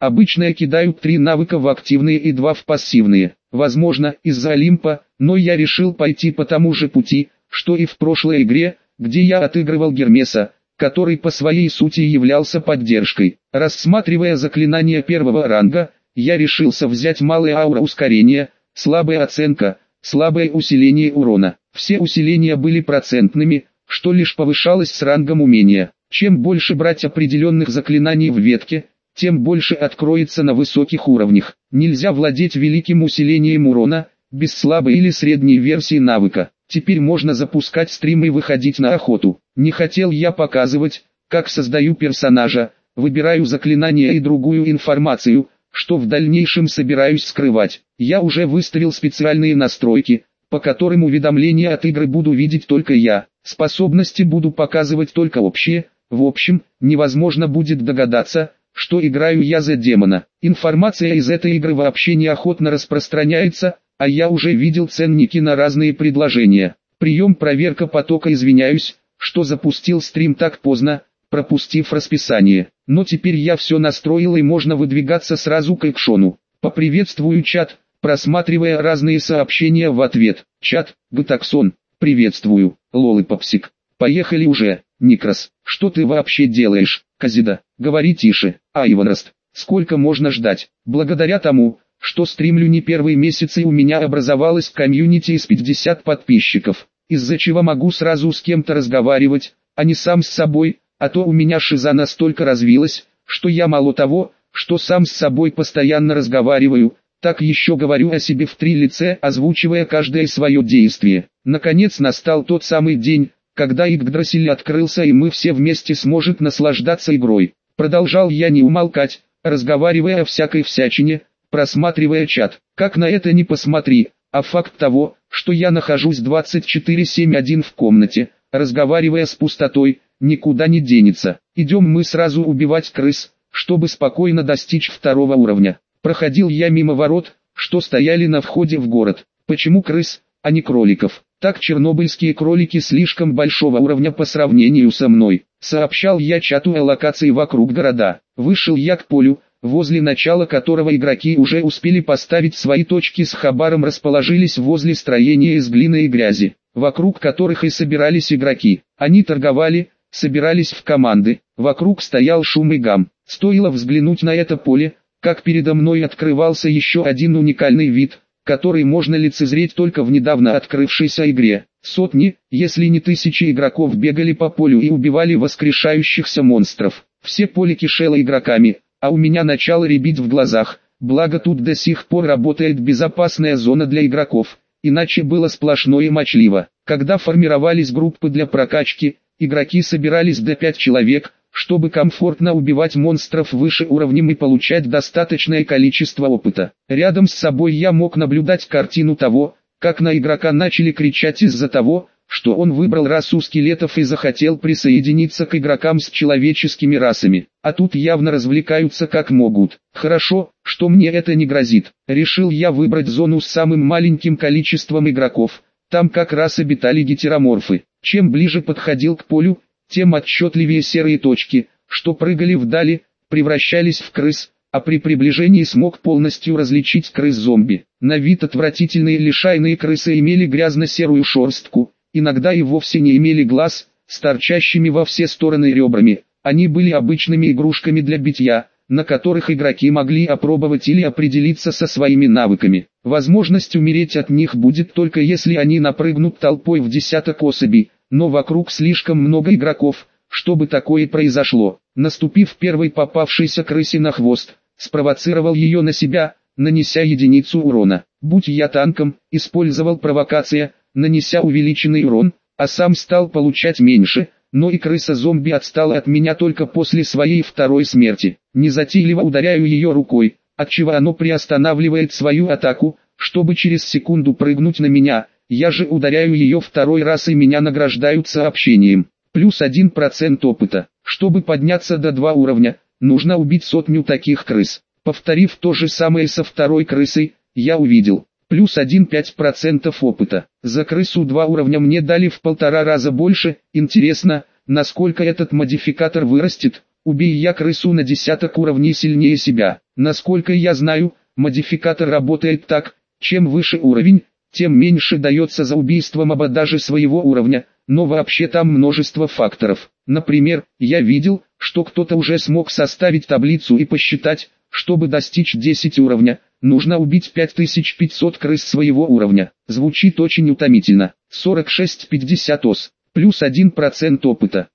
Обычно я кидаю 3 навыка в активные и 2 в пассивные. Возможно, из-за Олимпа, но я решил пойти по тому же пути, что и в прошлой игре, где я отыгрывал Гермеса, который по своей сути являлся поддержкой. Рассматривая заклинания первого ранга, я решился взять малая аура ускорения, слабая оценка, слабое усиление урона. Все усиления были процентными, что лишь повышалось с рангом умения. Чем больше брать определенных заклинаний в ветке, тем больше откроется на высоких уровнях. Нельзя владеть великим усилением урона, без слабой или средней версии навыка. Теперь можно запускать стрим и выходить на охоту. Не хотел я показывать, как создаю персонажа, выбираю заклинания и другую информацию, что в дальнейшем собираюсь скрывать. Я уже выставил специальные настройки, по которым уведомления от игры буду видеть только я. Способности буду показывать только общие. В общем, невозможно будет догадаться, что играю я за демона. Информация из этой игры вообще неохотно распространяется, а я уже видел ценники на разные предложения. Прием проверка потока. Извиняюсь, что запустил стрим так поздно, пропустив расписание. Но теперь я все настроил и можно выдвигаться сразу к экшону. Поприветствую чат, просматривая разные сообщения в ответ. Чат, Гатаксон, приветствую, Лолипопсик. Поехали уже, Никрос, что ты вообще делаешь? Казида, говори тише. Айвараст, сколько можно ждать? Благодаря тому, что стримлю не первый месяц и у меня образовалась комьюнити из 50 подписчиков, из-за чего могу сразу с кем-то разговаривать, а не сам с собой, а то у меня шиза настолько развилась, что я мало того, что сам с собой постоянно разговариваю, так еще говорю о себе в 3 лица, озвучивая каждое свое действие. Наконец настал тот самый день, когда Игдрасиль открылся и мы все вместе сможем наслаждаться игрой. Продолжал я не умолкать, разговаривая о всякой всячине, просматривая чат. Как на это не посмотри, а факт того, что я нахожусь 24/7 в комнате, разговаривая с пустотой, никуда не денется. Идем мы сразу убивать крыс, чтобы спокойно достичь 2-го уровня. Проходил я мимо ворот, что стояли на входе в город. Почему крыс, а не кроликов? Так чернобыльские кролики слишком большого уровня по сравнению со мной. Сообщал я чату о локации вокруг города. Вышел я к полю, возле начала которого игроки уже успели поставить свои точки с хабаром, расположились возле строения из глины и грязи, вокруг которых и собирались игроки. Они торговали, собирались в команды, вокруг стоял шум и гам. Стоило взглянуть на это поле, как передо мной открывался еще один уникальный вид, который можно лицезреть только в недавно открывшейся игре. Сотни, если не тысячи игроков бегали по полю и убивали воскрешающихся монстров. Все поле кишело игроками, а у меня начало рябить в глазах, благо тут до сих пор работает безопасная зона для игроков, иначе было сплошное мочливо. Когда формировались группы для прокачки, игроки собирались до 5 человек, чтобы комфортно убивать монстров выше уровнем и получать достаточное количество опыта. Рядом с собой я мог наблюдать картину того, как на игрока начали кричать из-за того, что он выбрал расу скелетов и захотел присоединиться к игрокам с человеческими расами. А тут явно развлекаются как могут. Хорошо, что мне это не грозит. Решил я выбрать зону с самым маленьким количеством игроков. Там как раз обитали гетероморфы. Чем ближе подходил к полю, тем отчетливее серые точки, что прыгали вдали, превращались в крыс, а при приближении смог полностью различить крыс-зомби. На вид отвратительные лишайные крысы имели грязно-серую шерстку, иногда и вовсе не имели глаз, с торчащими во все стороны ребрами. Они были обычными игрушками для битья, на которых игроки могли опробовать или определиться со своими навыками. Возможность умереть от них будет только если они напрыгнут толпой в десяток особей, но вокруг слишком много игроков, чтобы такое произошло. Наступив первой попавшейся крысе на хвост, спровоцировал ее на себя, нанеся единицу урона. Будь я танком, использовал провокация, нанеся увеличенный урон, а сам стал получать меньше, но и крыса-зомби отстала от меня только после своей второй смерти. Незатейливо ударяю ее рукой, отчего оно приостанавливает свою атаку, чтобы через секунду прыгнуть на меня. Я же ударяю ее второй раз и меня награждают сообщением. Плюс 1% опыта. Чтобы подняться до 2 уровня, нужно убить 100 таких крыс. Повторив то же самое со второй крысой, я увидел. Плюс 1,5% опыта. За крысу 2 уровня мне дали в 1,5 раза больше. Интересно, насколько этот модификатор вырастет. убей я крысу на десяток уровней сильнее себя. Насколько я знаю, модификатор работает так, чем выше уровень, тем меньше дается за убийство моба даже своего уровня, но вообще там множество факторов. Например, я видел, что кто-то уже смог составить таблицу и посчитать, чтобы достичь 10 уровня, нужно убить 5500 крыс своего уровня. Звучит очень утомительно. 46-50 ос, плюс 1% опыта,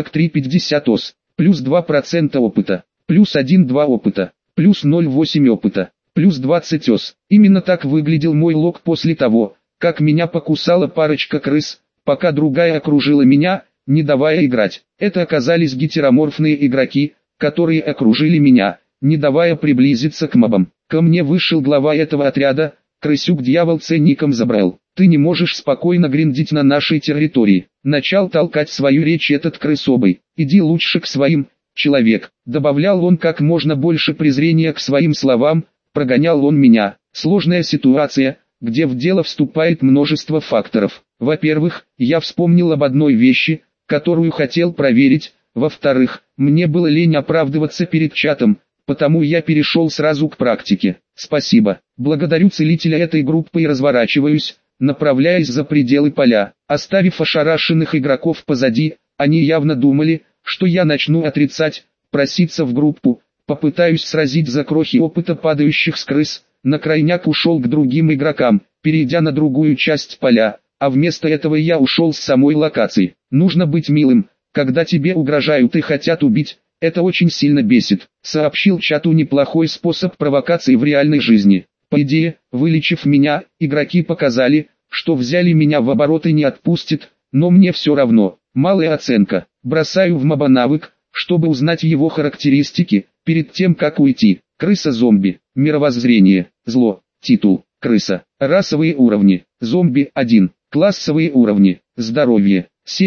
43-50 ос, плюс 2% опыта, плюс 1-2 опыта, плюс 0,8 опыта, плюс 20 ос. Именно так выглядел мой лог после того, как меня покусала парочка крыс, пока другая окружила меня, не давая играть. Это оказались гетероморфные игроки, которые окружили меня, не давая приблизиться к мобам. Ко мне вышел глава этого отряда, крысюк-дьявол ценником забрал. Ты не можешь спокойно гриндить на нашей территории. Начал толкать свою речь этот крысобой. Иди лучше к своим, человек. Добавлял он как можно больше презрения к своим словам, прогонял он меня. Сложная ситуация, где в дело вступает множество факторов. Во-первых, я вспомнил об одной вещи, которую хотел проверить. Во-вторых, мне было лень оправдываться перед чатом, потому я перешел сразу к практике. Спасибо. Благодарю целителя этой группы и разворачиваюсь, направляясь за пределы поля. Оставив ошарашенных игроков позади, они явно думали, что я начну отрицать, проситься в группу, попытаюсь сразить за крохи опыта падающих с крыс. На крайняк ушел к другим игрокам, перейдя на другую часть поля, а вместо этого я ушел с самой локации. Нужно быть милым, когда тебе угрожают и хотят убить. Это очень сильно бесит. Сообщил чату неплохой способ провокации в реальной жизни. По идее, вылечив меня, игроки показали, что взяли меня в оборот и не отпустят, но мне все равно. Малая оценка. Бросаю в моба навык, чтобы узнать его характеристики, перед тем как уйти. Крыса-зомби. Мировоззрение. Зло. Титул. Крыса. Расовые уровни. Зомби 1. Классовые уровни. Здоровье.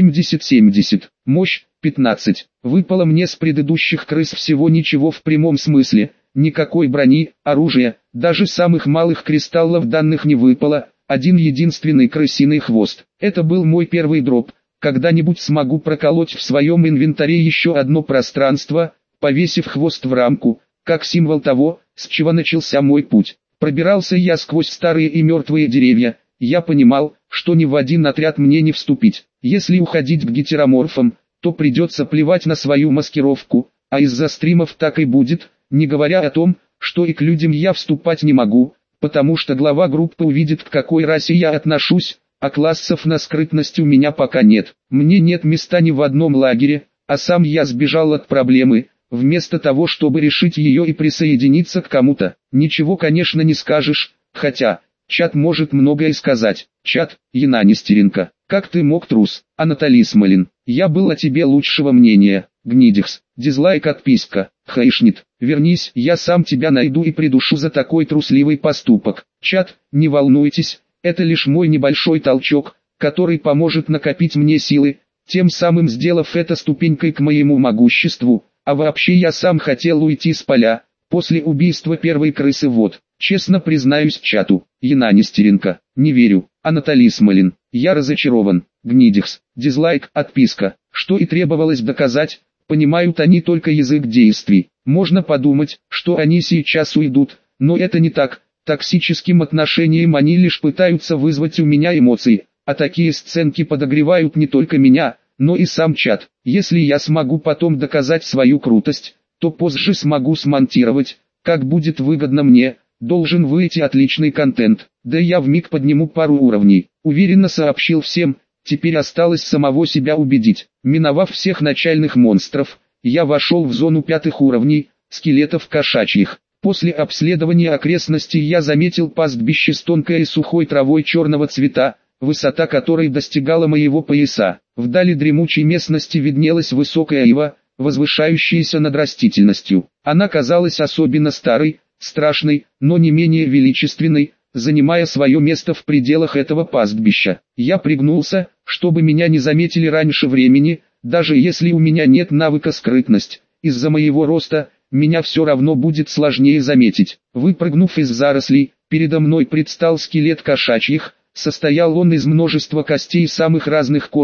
70-70. Мощь. 15. Выпало мне с предыдущих крыс всего ничего в прямом смысле, никакой брони, оружия, даже самых малых кристаллов данных не выпало, один единственный крысиный хвост. Это был мой первый дроп, когда-нибудь смогу проколоть в своем инвентаре еще одно пространство, повесив хвост в рамку, как символ того, с чего начался мой путь. Пробирался я сквозь старые и мертвые деревья, я понимал, что ни в один отряд мне не вступить. Если уходить к гетероморфам, то придется плевать на свою маскировку, а из-за стримов так и будет, не говоря о том, что и к людям я вступать не могу, потому что глава группы увидит, к какой расе я отношусь, а классов на скрытность у меня пока нет. Мне нет места ни в одном лагере, а сам я сбежал от проблемы, вместо того, чтобы решить ее и присоединиться к кому-то. Ничего, конечно, не скажешь, хотя, чат может многое сказать. Чат, Яна Нестеренко. Как ты мог, трус? Анатолий Смолин. Я был о тебе лучшего мнения. Гнидикс. Дизлайк, отписка. Хайшнит. Вернись, я сам тебя найду и придушу за такой трусливый поступок. Чат, не волнуйтесь, это лишь мой небольшой толчок, который поможет накопить мне силы, тем самым сделав это ступенькой к моему могуществу. А вообще я сам хотел уйти с поля, после убийства первой крысы вот. Честно признаюсь чату. Яна Нестеренко. Не верю. Анатолий Смолин. Я разочарован. Гнидикс. Дизлайк, отписка. Что и требовалось доказать, понимают они только язык действий. Можно подумать, что они сейчас уйдут, но это не так. Токсическим отношением они лишь пытаются вызвать у меня эмоции, а такие сценки подогревают не только меня, но и сам чат. Если я смогу потом доказать свою крутость, то позже смогу смонтировать, как будет выгодно мне. Должен выйти отличный контент, да я вмиг подниму пару уровней. Уверенно сообщил всем, теперь осталось самого себя убедить. Миновав всех начальных монстров, я вошел в зону 5 уровней, скелетов кошачьих. После обследования окрестностей я заметил пастбище с тонкой и сухой травой черного цвета, высота которой достигала моего пояса. Вдали дремучей местности виднелась высокая ива, возвышающаяся над растительностью. Она казалась особенно старой, страшной, но не менее величественной, занимая свое место в пределах этого пастбища. Я пригнулся, чтобы меня не заметили раньше времени, даже если у меня нет навыка скрытность. Из-за моего роста, меня все равно будет сложнее заметить. Выпрыгнув из зарослей, передо мной предстал скелет кошачьих. Состоял он из множества костей самых разных кошек,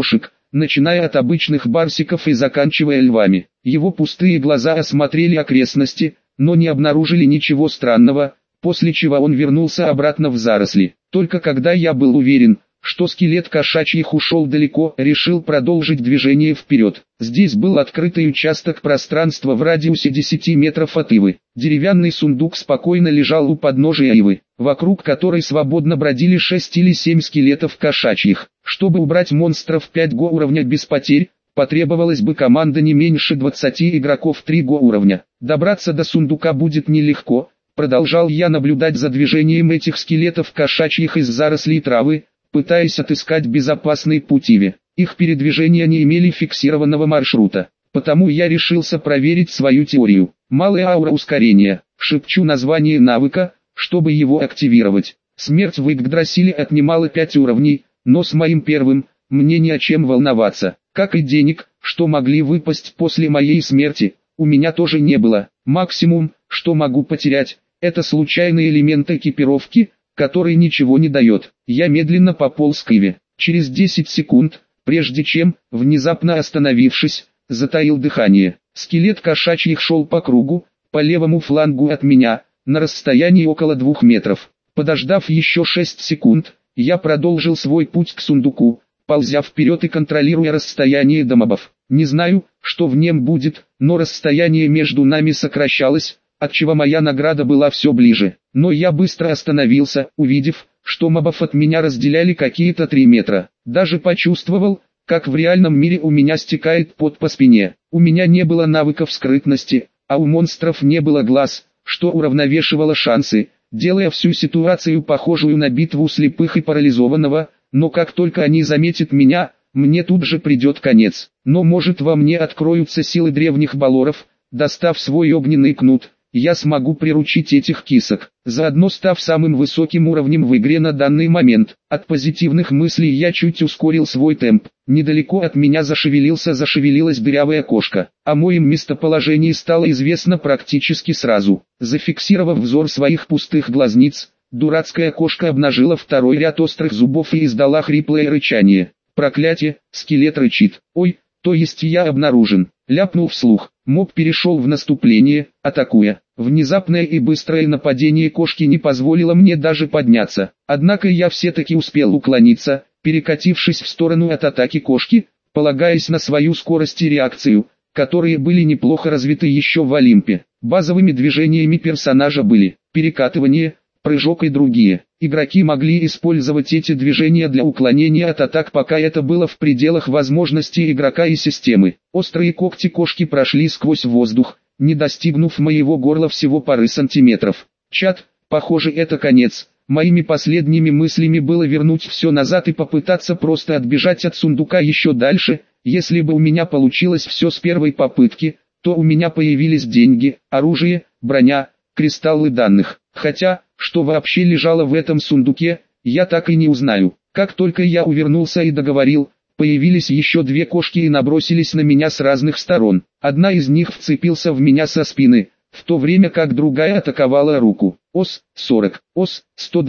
начиная от обычных барсиков и заканчивая львами. Его пустые глаза осмотрели окрестности, но не обнаружили ничего странного, после чего он вернулся обратно в заросли. Только когда я был уверен, что скелет кошачьих ушел далеко, решил продолжить движение вперед. Здесь был открытый участок пространства в радиусе 10 метров от ивы. Деревянный сундук спокойно лежал у подножия ивы, вокруг которой свободно бродили 6 или 7 скелетов кошачьих. Чтобы убрать монстров 5 го уровня без потерь, потребовалась бы команда не меньше 20 игроков 3 го уровня. Добраться до сундука будет нелегко, продолжал я наблюдать за движением этих скелетов кошачьих из зарослей травы, пытаясь отыскать безопасный путь иве. Их передвижения не имели фиксированного маршрута, потому я решился проверить свою теорию. Малая аура ускорения. Шепчу название навыка, чтобы его активировать. Смерть в Игдрасиле отнимала 5 уровней, но с моим первым, мне не о чем волноваться. Как и денег, что могли выпасть после моей смерти, у меня тоже не было. Максимум, что могу потерять, это случайный элемент экипировки, который ничего не дает. Я медленно пополз к иве. Через 10 секунд, прежде чем, внезапно остановившись, затаил дыхание. Скелет кошачьих шел по кругу, по левому флангу от меня, на расстоянии около 2 метров. Подождав еще 6 секунд, я продолжил свой путь к сундуку, ползя вперед и контролируя расстояние до мобов. Не знаю, что в нем будет, но расстояние между нами сокращалось, отчего моя награда была все ближе. Но я быстро остановился, увидев, что мобов от меня разделяли какие-то 3 метра. Даже почувствовал, как в реальном мире у меня стекает пот по спине. У меня не было навыков скрытности, а у монстров не было глаз, что уравновешивало шансы, делая всю ситуацию похожую на битву слепых и парализованного, но как только они заметят меня, мне тут же придет конец. Но может во мне откроются силы древних балоров, достав свой огненный кнут, я смогу приручить этих кисок, заодно став самым высоким уровнем в игре на данный момент. От позитивных мыслей я чуть ускорил свой темп. Недалеко от меня зашевелилась дырявая кошка. О моем местоположении стало известно практически сразу. Зафиксировав взор своих пустых глазниц, дурацкая кошка обнажила второй ряд острых зубов и издала хриплое рычание. Проклятие, скелет рычит. Ой, то есть я обнаружен. Ляпнул вслух. Моб перешел в наступление, атакуя. Внезапное и быстрое нападение кошки не позволило мне даже подняться. Однако я все-таки успел уклониться, перекатившись в сторону от атаки кошки, полагаясь на свою скорость и реакцию, которые были неплохо развиты еще в Олимпе. Базовыми движениями персонажа были перекатывание, прыжок и другие. Игроки могли использовать эти движения для уклонения от атак, пока это было в пределах возможностей игрока и системы. Острые когти кошки прошли сквозь воздух, не достигнув моего горла всего пары сантиметров. Чат, похоже, это конец. Моими последними мыслями было вернуть все назад и попытаться просто отбежать от сундука еще дальше. Если бы у меня получилось все с первой попытки, то у меня появились деньги, оружие, броня, кристаллы данных. Хотя, что вообще лежало в этом сундуке, я так и не узнаю. Как только я увернулся и договорил, появились еще 2 кошки и набросились на меня с разных сторон. Одна из них вцепился в меня со спины, в то время как другая атаковала руку. ОС 40, ОС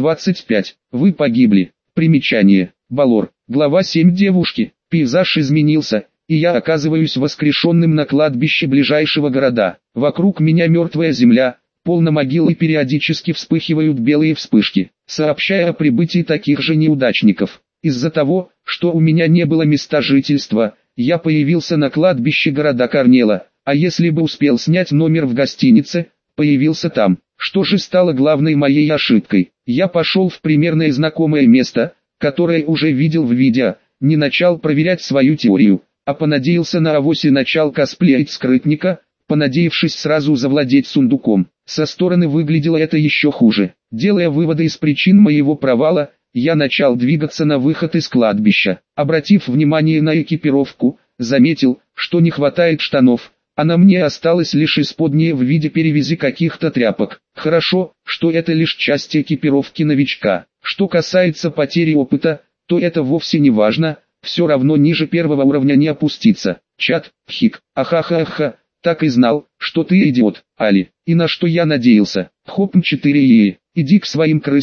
125. Вы погибли. Примечание. Балор. Глава 7. Девушки. Пейзаж изменился, и я оказываюсь воскрешенным на кладбище ближайшего города. Вокруг меня мертвая земля, полно могил и периодически вспыхивают белые вспышки, сообщая о прибытии таких же неудачников. Из-за того, что у меня не было места жительства, я появился на кладбище города Корнела, а если бы успел снять номер в гостинице, появился там. Что же стало главной моей ошибкой? Я пошел в примерное знакомое место, которое уже видел в видео, не начал проверять свою теорию, а понадеялся на авось и начал косплеить скрытника, понадеявшись сразу завладеть сундуком. Со стороны выглядело это еще хуже. Делая выводы из причин моего провала, я начал двигаться на выход из кладбища. Обратив внимание на экипировку, заметил, что не хватает штанов, а на мне осталось лишь исподнее в виде перевязи каких-то тряпок. Хорошо, что это лишь часть экипировки новичка. Что касается потери опыта, то это вовсе не важно, все равно ниже 1-го уровня не опуститься. Чат, хик, ахаха-аха, так и знал, что ты идиот, Али. И на что я надеялся. Хоп 4 иди к своим крысам,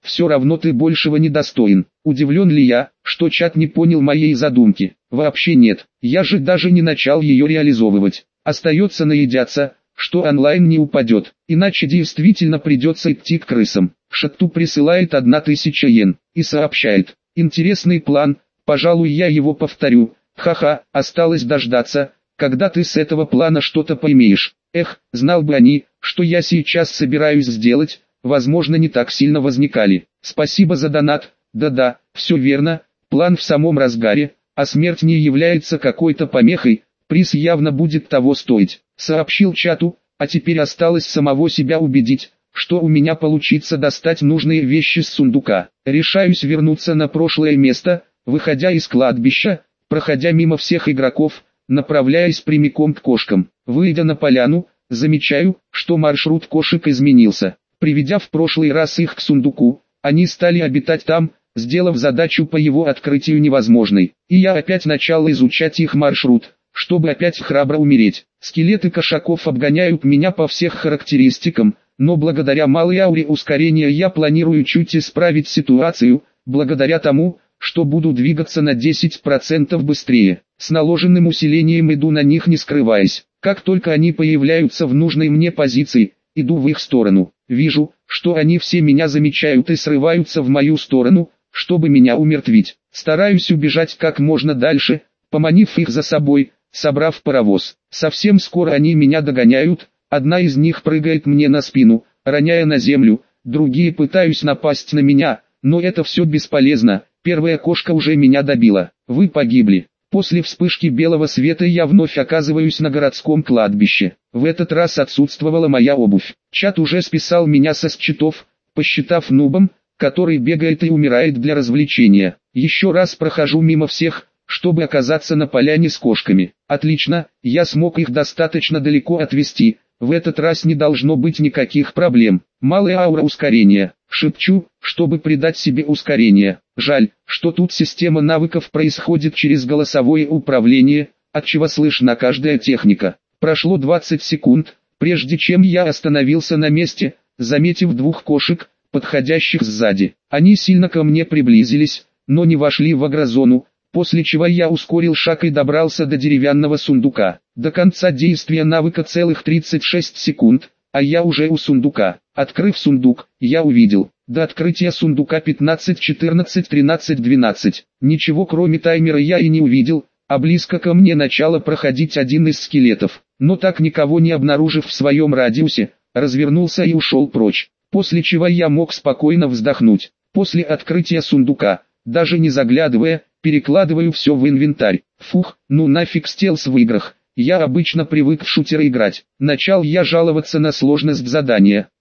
все равно ты большего не достоин. Удивлен ли я, что чат не понял моей задумки? Вообще нет, я же даже не начал ее реализовывать. Остается надеяться, что онлайн не упадет, иначе действительно придется идти к крысам. Шатту присылает 1000 йен и сообщает: интересный план, пожалуй я его повторю. Ха-ха, осталось дождаться, когда ты с этого плана что-то поймешь. Эх, знал бы они, что я сейчас собираюсь сделать, возможно не так сильно возникали. Спасибо за донат. Да-да, все верно, план в самом разгаре, а смерть не является какой-то помехой, приз явно будет того стоить. Сообщил чату, а теперь осталось самого себя убедить, что у меня получится достать нужные вещи с сундука. Решаюсь вернуться на прошлое место, выходя из кладбища, проходя мимо всех игроков, направляясь прямиком к кошкам. Выйдя на поляну, замечаю, что маршрут кошек изменился. Приведя в прошлый раз их к сундуку, они стали обитать там, сделав задачу по его открытию невозможной. И я опять начал изучать их маршрут, чтобы опять храбро умереть. Скелеты кошаков обгоняют меня по всех характеристикам, но благодаря малой ауре ускорения я планирую чуть исправить ситуацию, благодаря тому, что буду двигаться на 10% быстрее. С наложенным усилением иду на них не скрываясь. Как только они появляются в нужной мне позиции, иду в их сторону. Вижу, что они все меня замечают и срываются в мою сторону, чтобы меня умертвить. Стараюсь убежать как можно дальше, поманив их за собой, собрав паровоз. Совсем скоро они меня догоняют, одна из них прыгает мне на спину, роняя на землю, другие пытаются напасть на меня, но это все бесполезно. Первая кошка уже меня добила. Вы погибли. После вспышки белого света я вновь оказываюсь на городском кладбище. В этот раз отсутствовала моя обувь. Чат уже списал меня со счетов, посчитав нубом, который бегает и умирает для развлечения. Еще раз прохожу мимо всех, чтобы оказаться на поляне с кошками. Отлично, я смог их достаточно далеко отвести. В этот раз не должно быть никаких проблем. Малая аура ускорения. Шепчу, чтобы придать себе ускорение. Жаль, что тут система навыков происходит через голосовое управление, отчего слышна каждая техника. Прошло 20 секунд, прежде чем я остановился на месте, заметив двух кошек, подходящих сзади. Они сильно ко мне приблизились, но не вошли в агрозону, после чего я ускорил шаг и добрался до деревянного сундука. До конца действия навыка целых 36 секунд, а я уже у сундука. Открыв сундук, я увидел, до открытия сундука 15, 14, 13, 12. Ничего кроме таймера я и не увидел, а близко ко мне начало проходить один из скелетов. Но так никого не обнаружив в своем радиусе, развернулся и ушел прочь. После чего я мог спокойно вздохнуть. После открытия сундука, даже не заглядывая, перекладываю все в инвентарь. Фух, ну нафиг стелс в играх. Я обычно привык в шутеры играть. Начал я жаловаться на сложность задания.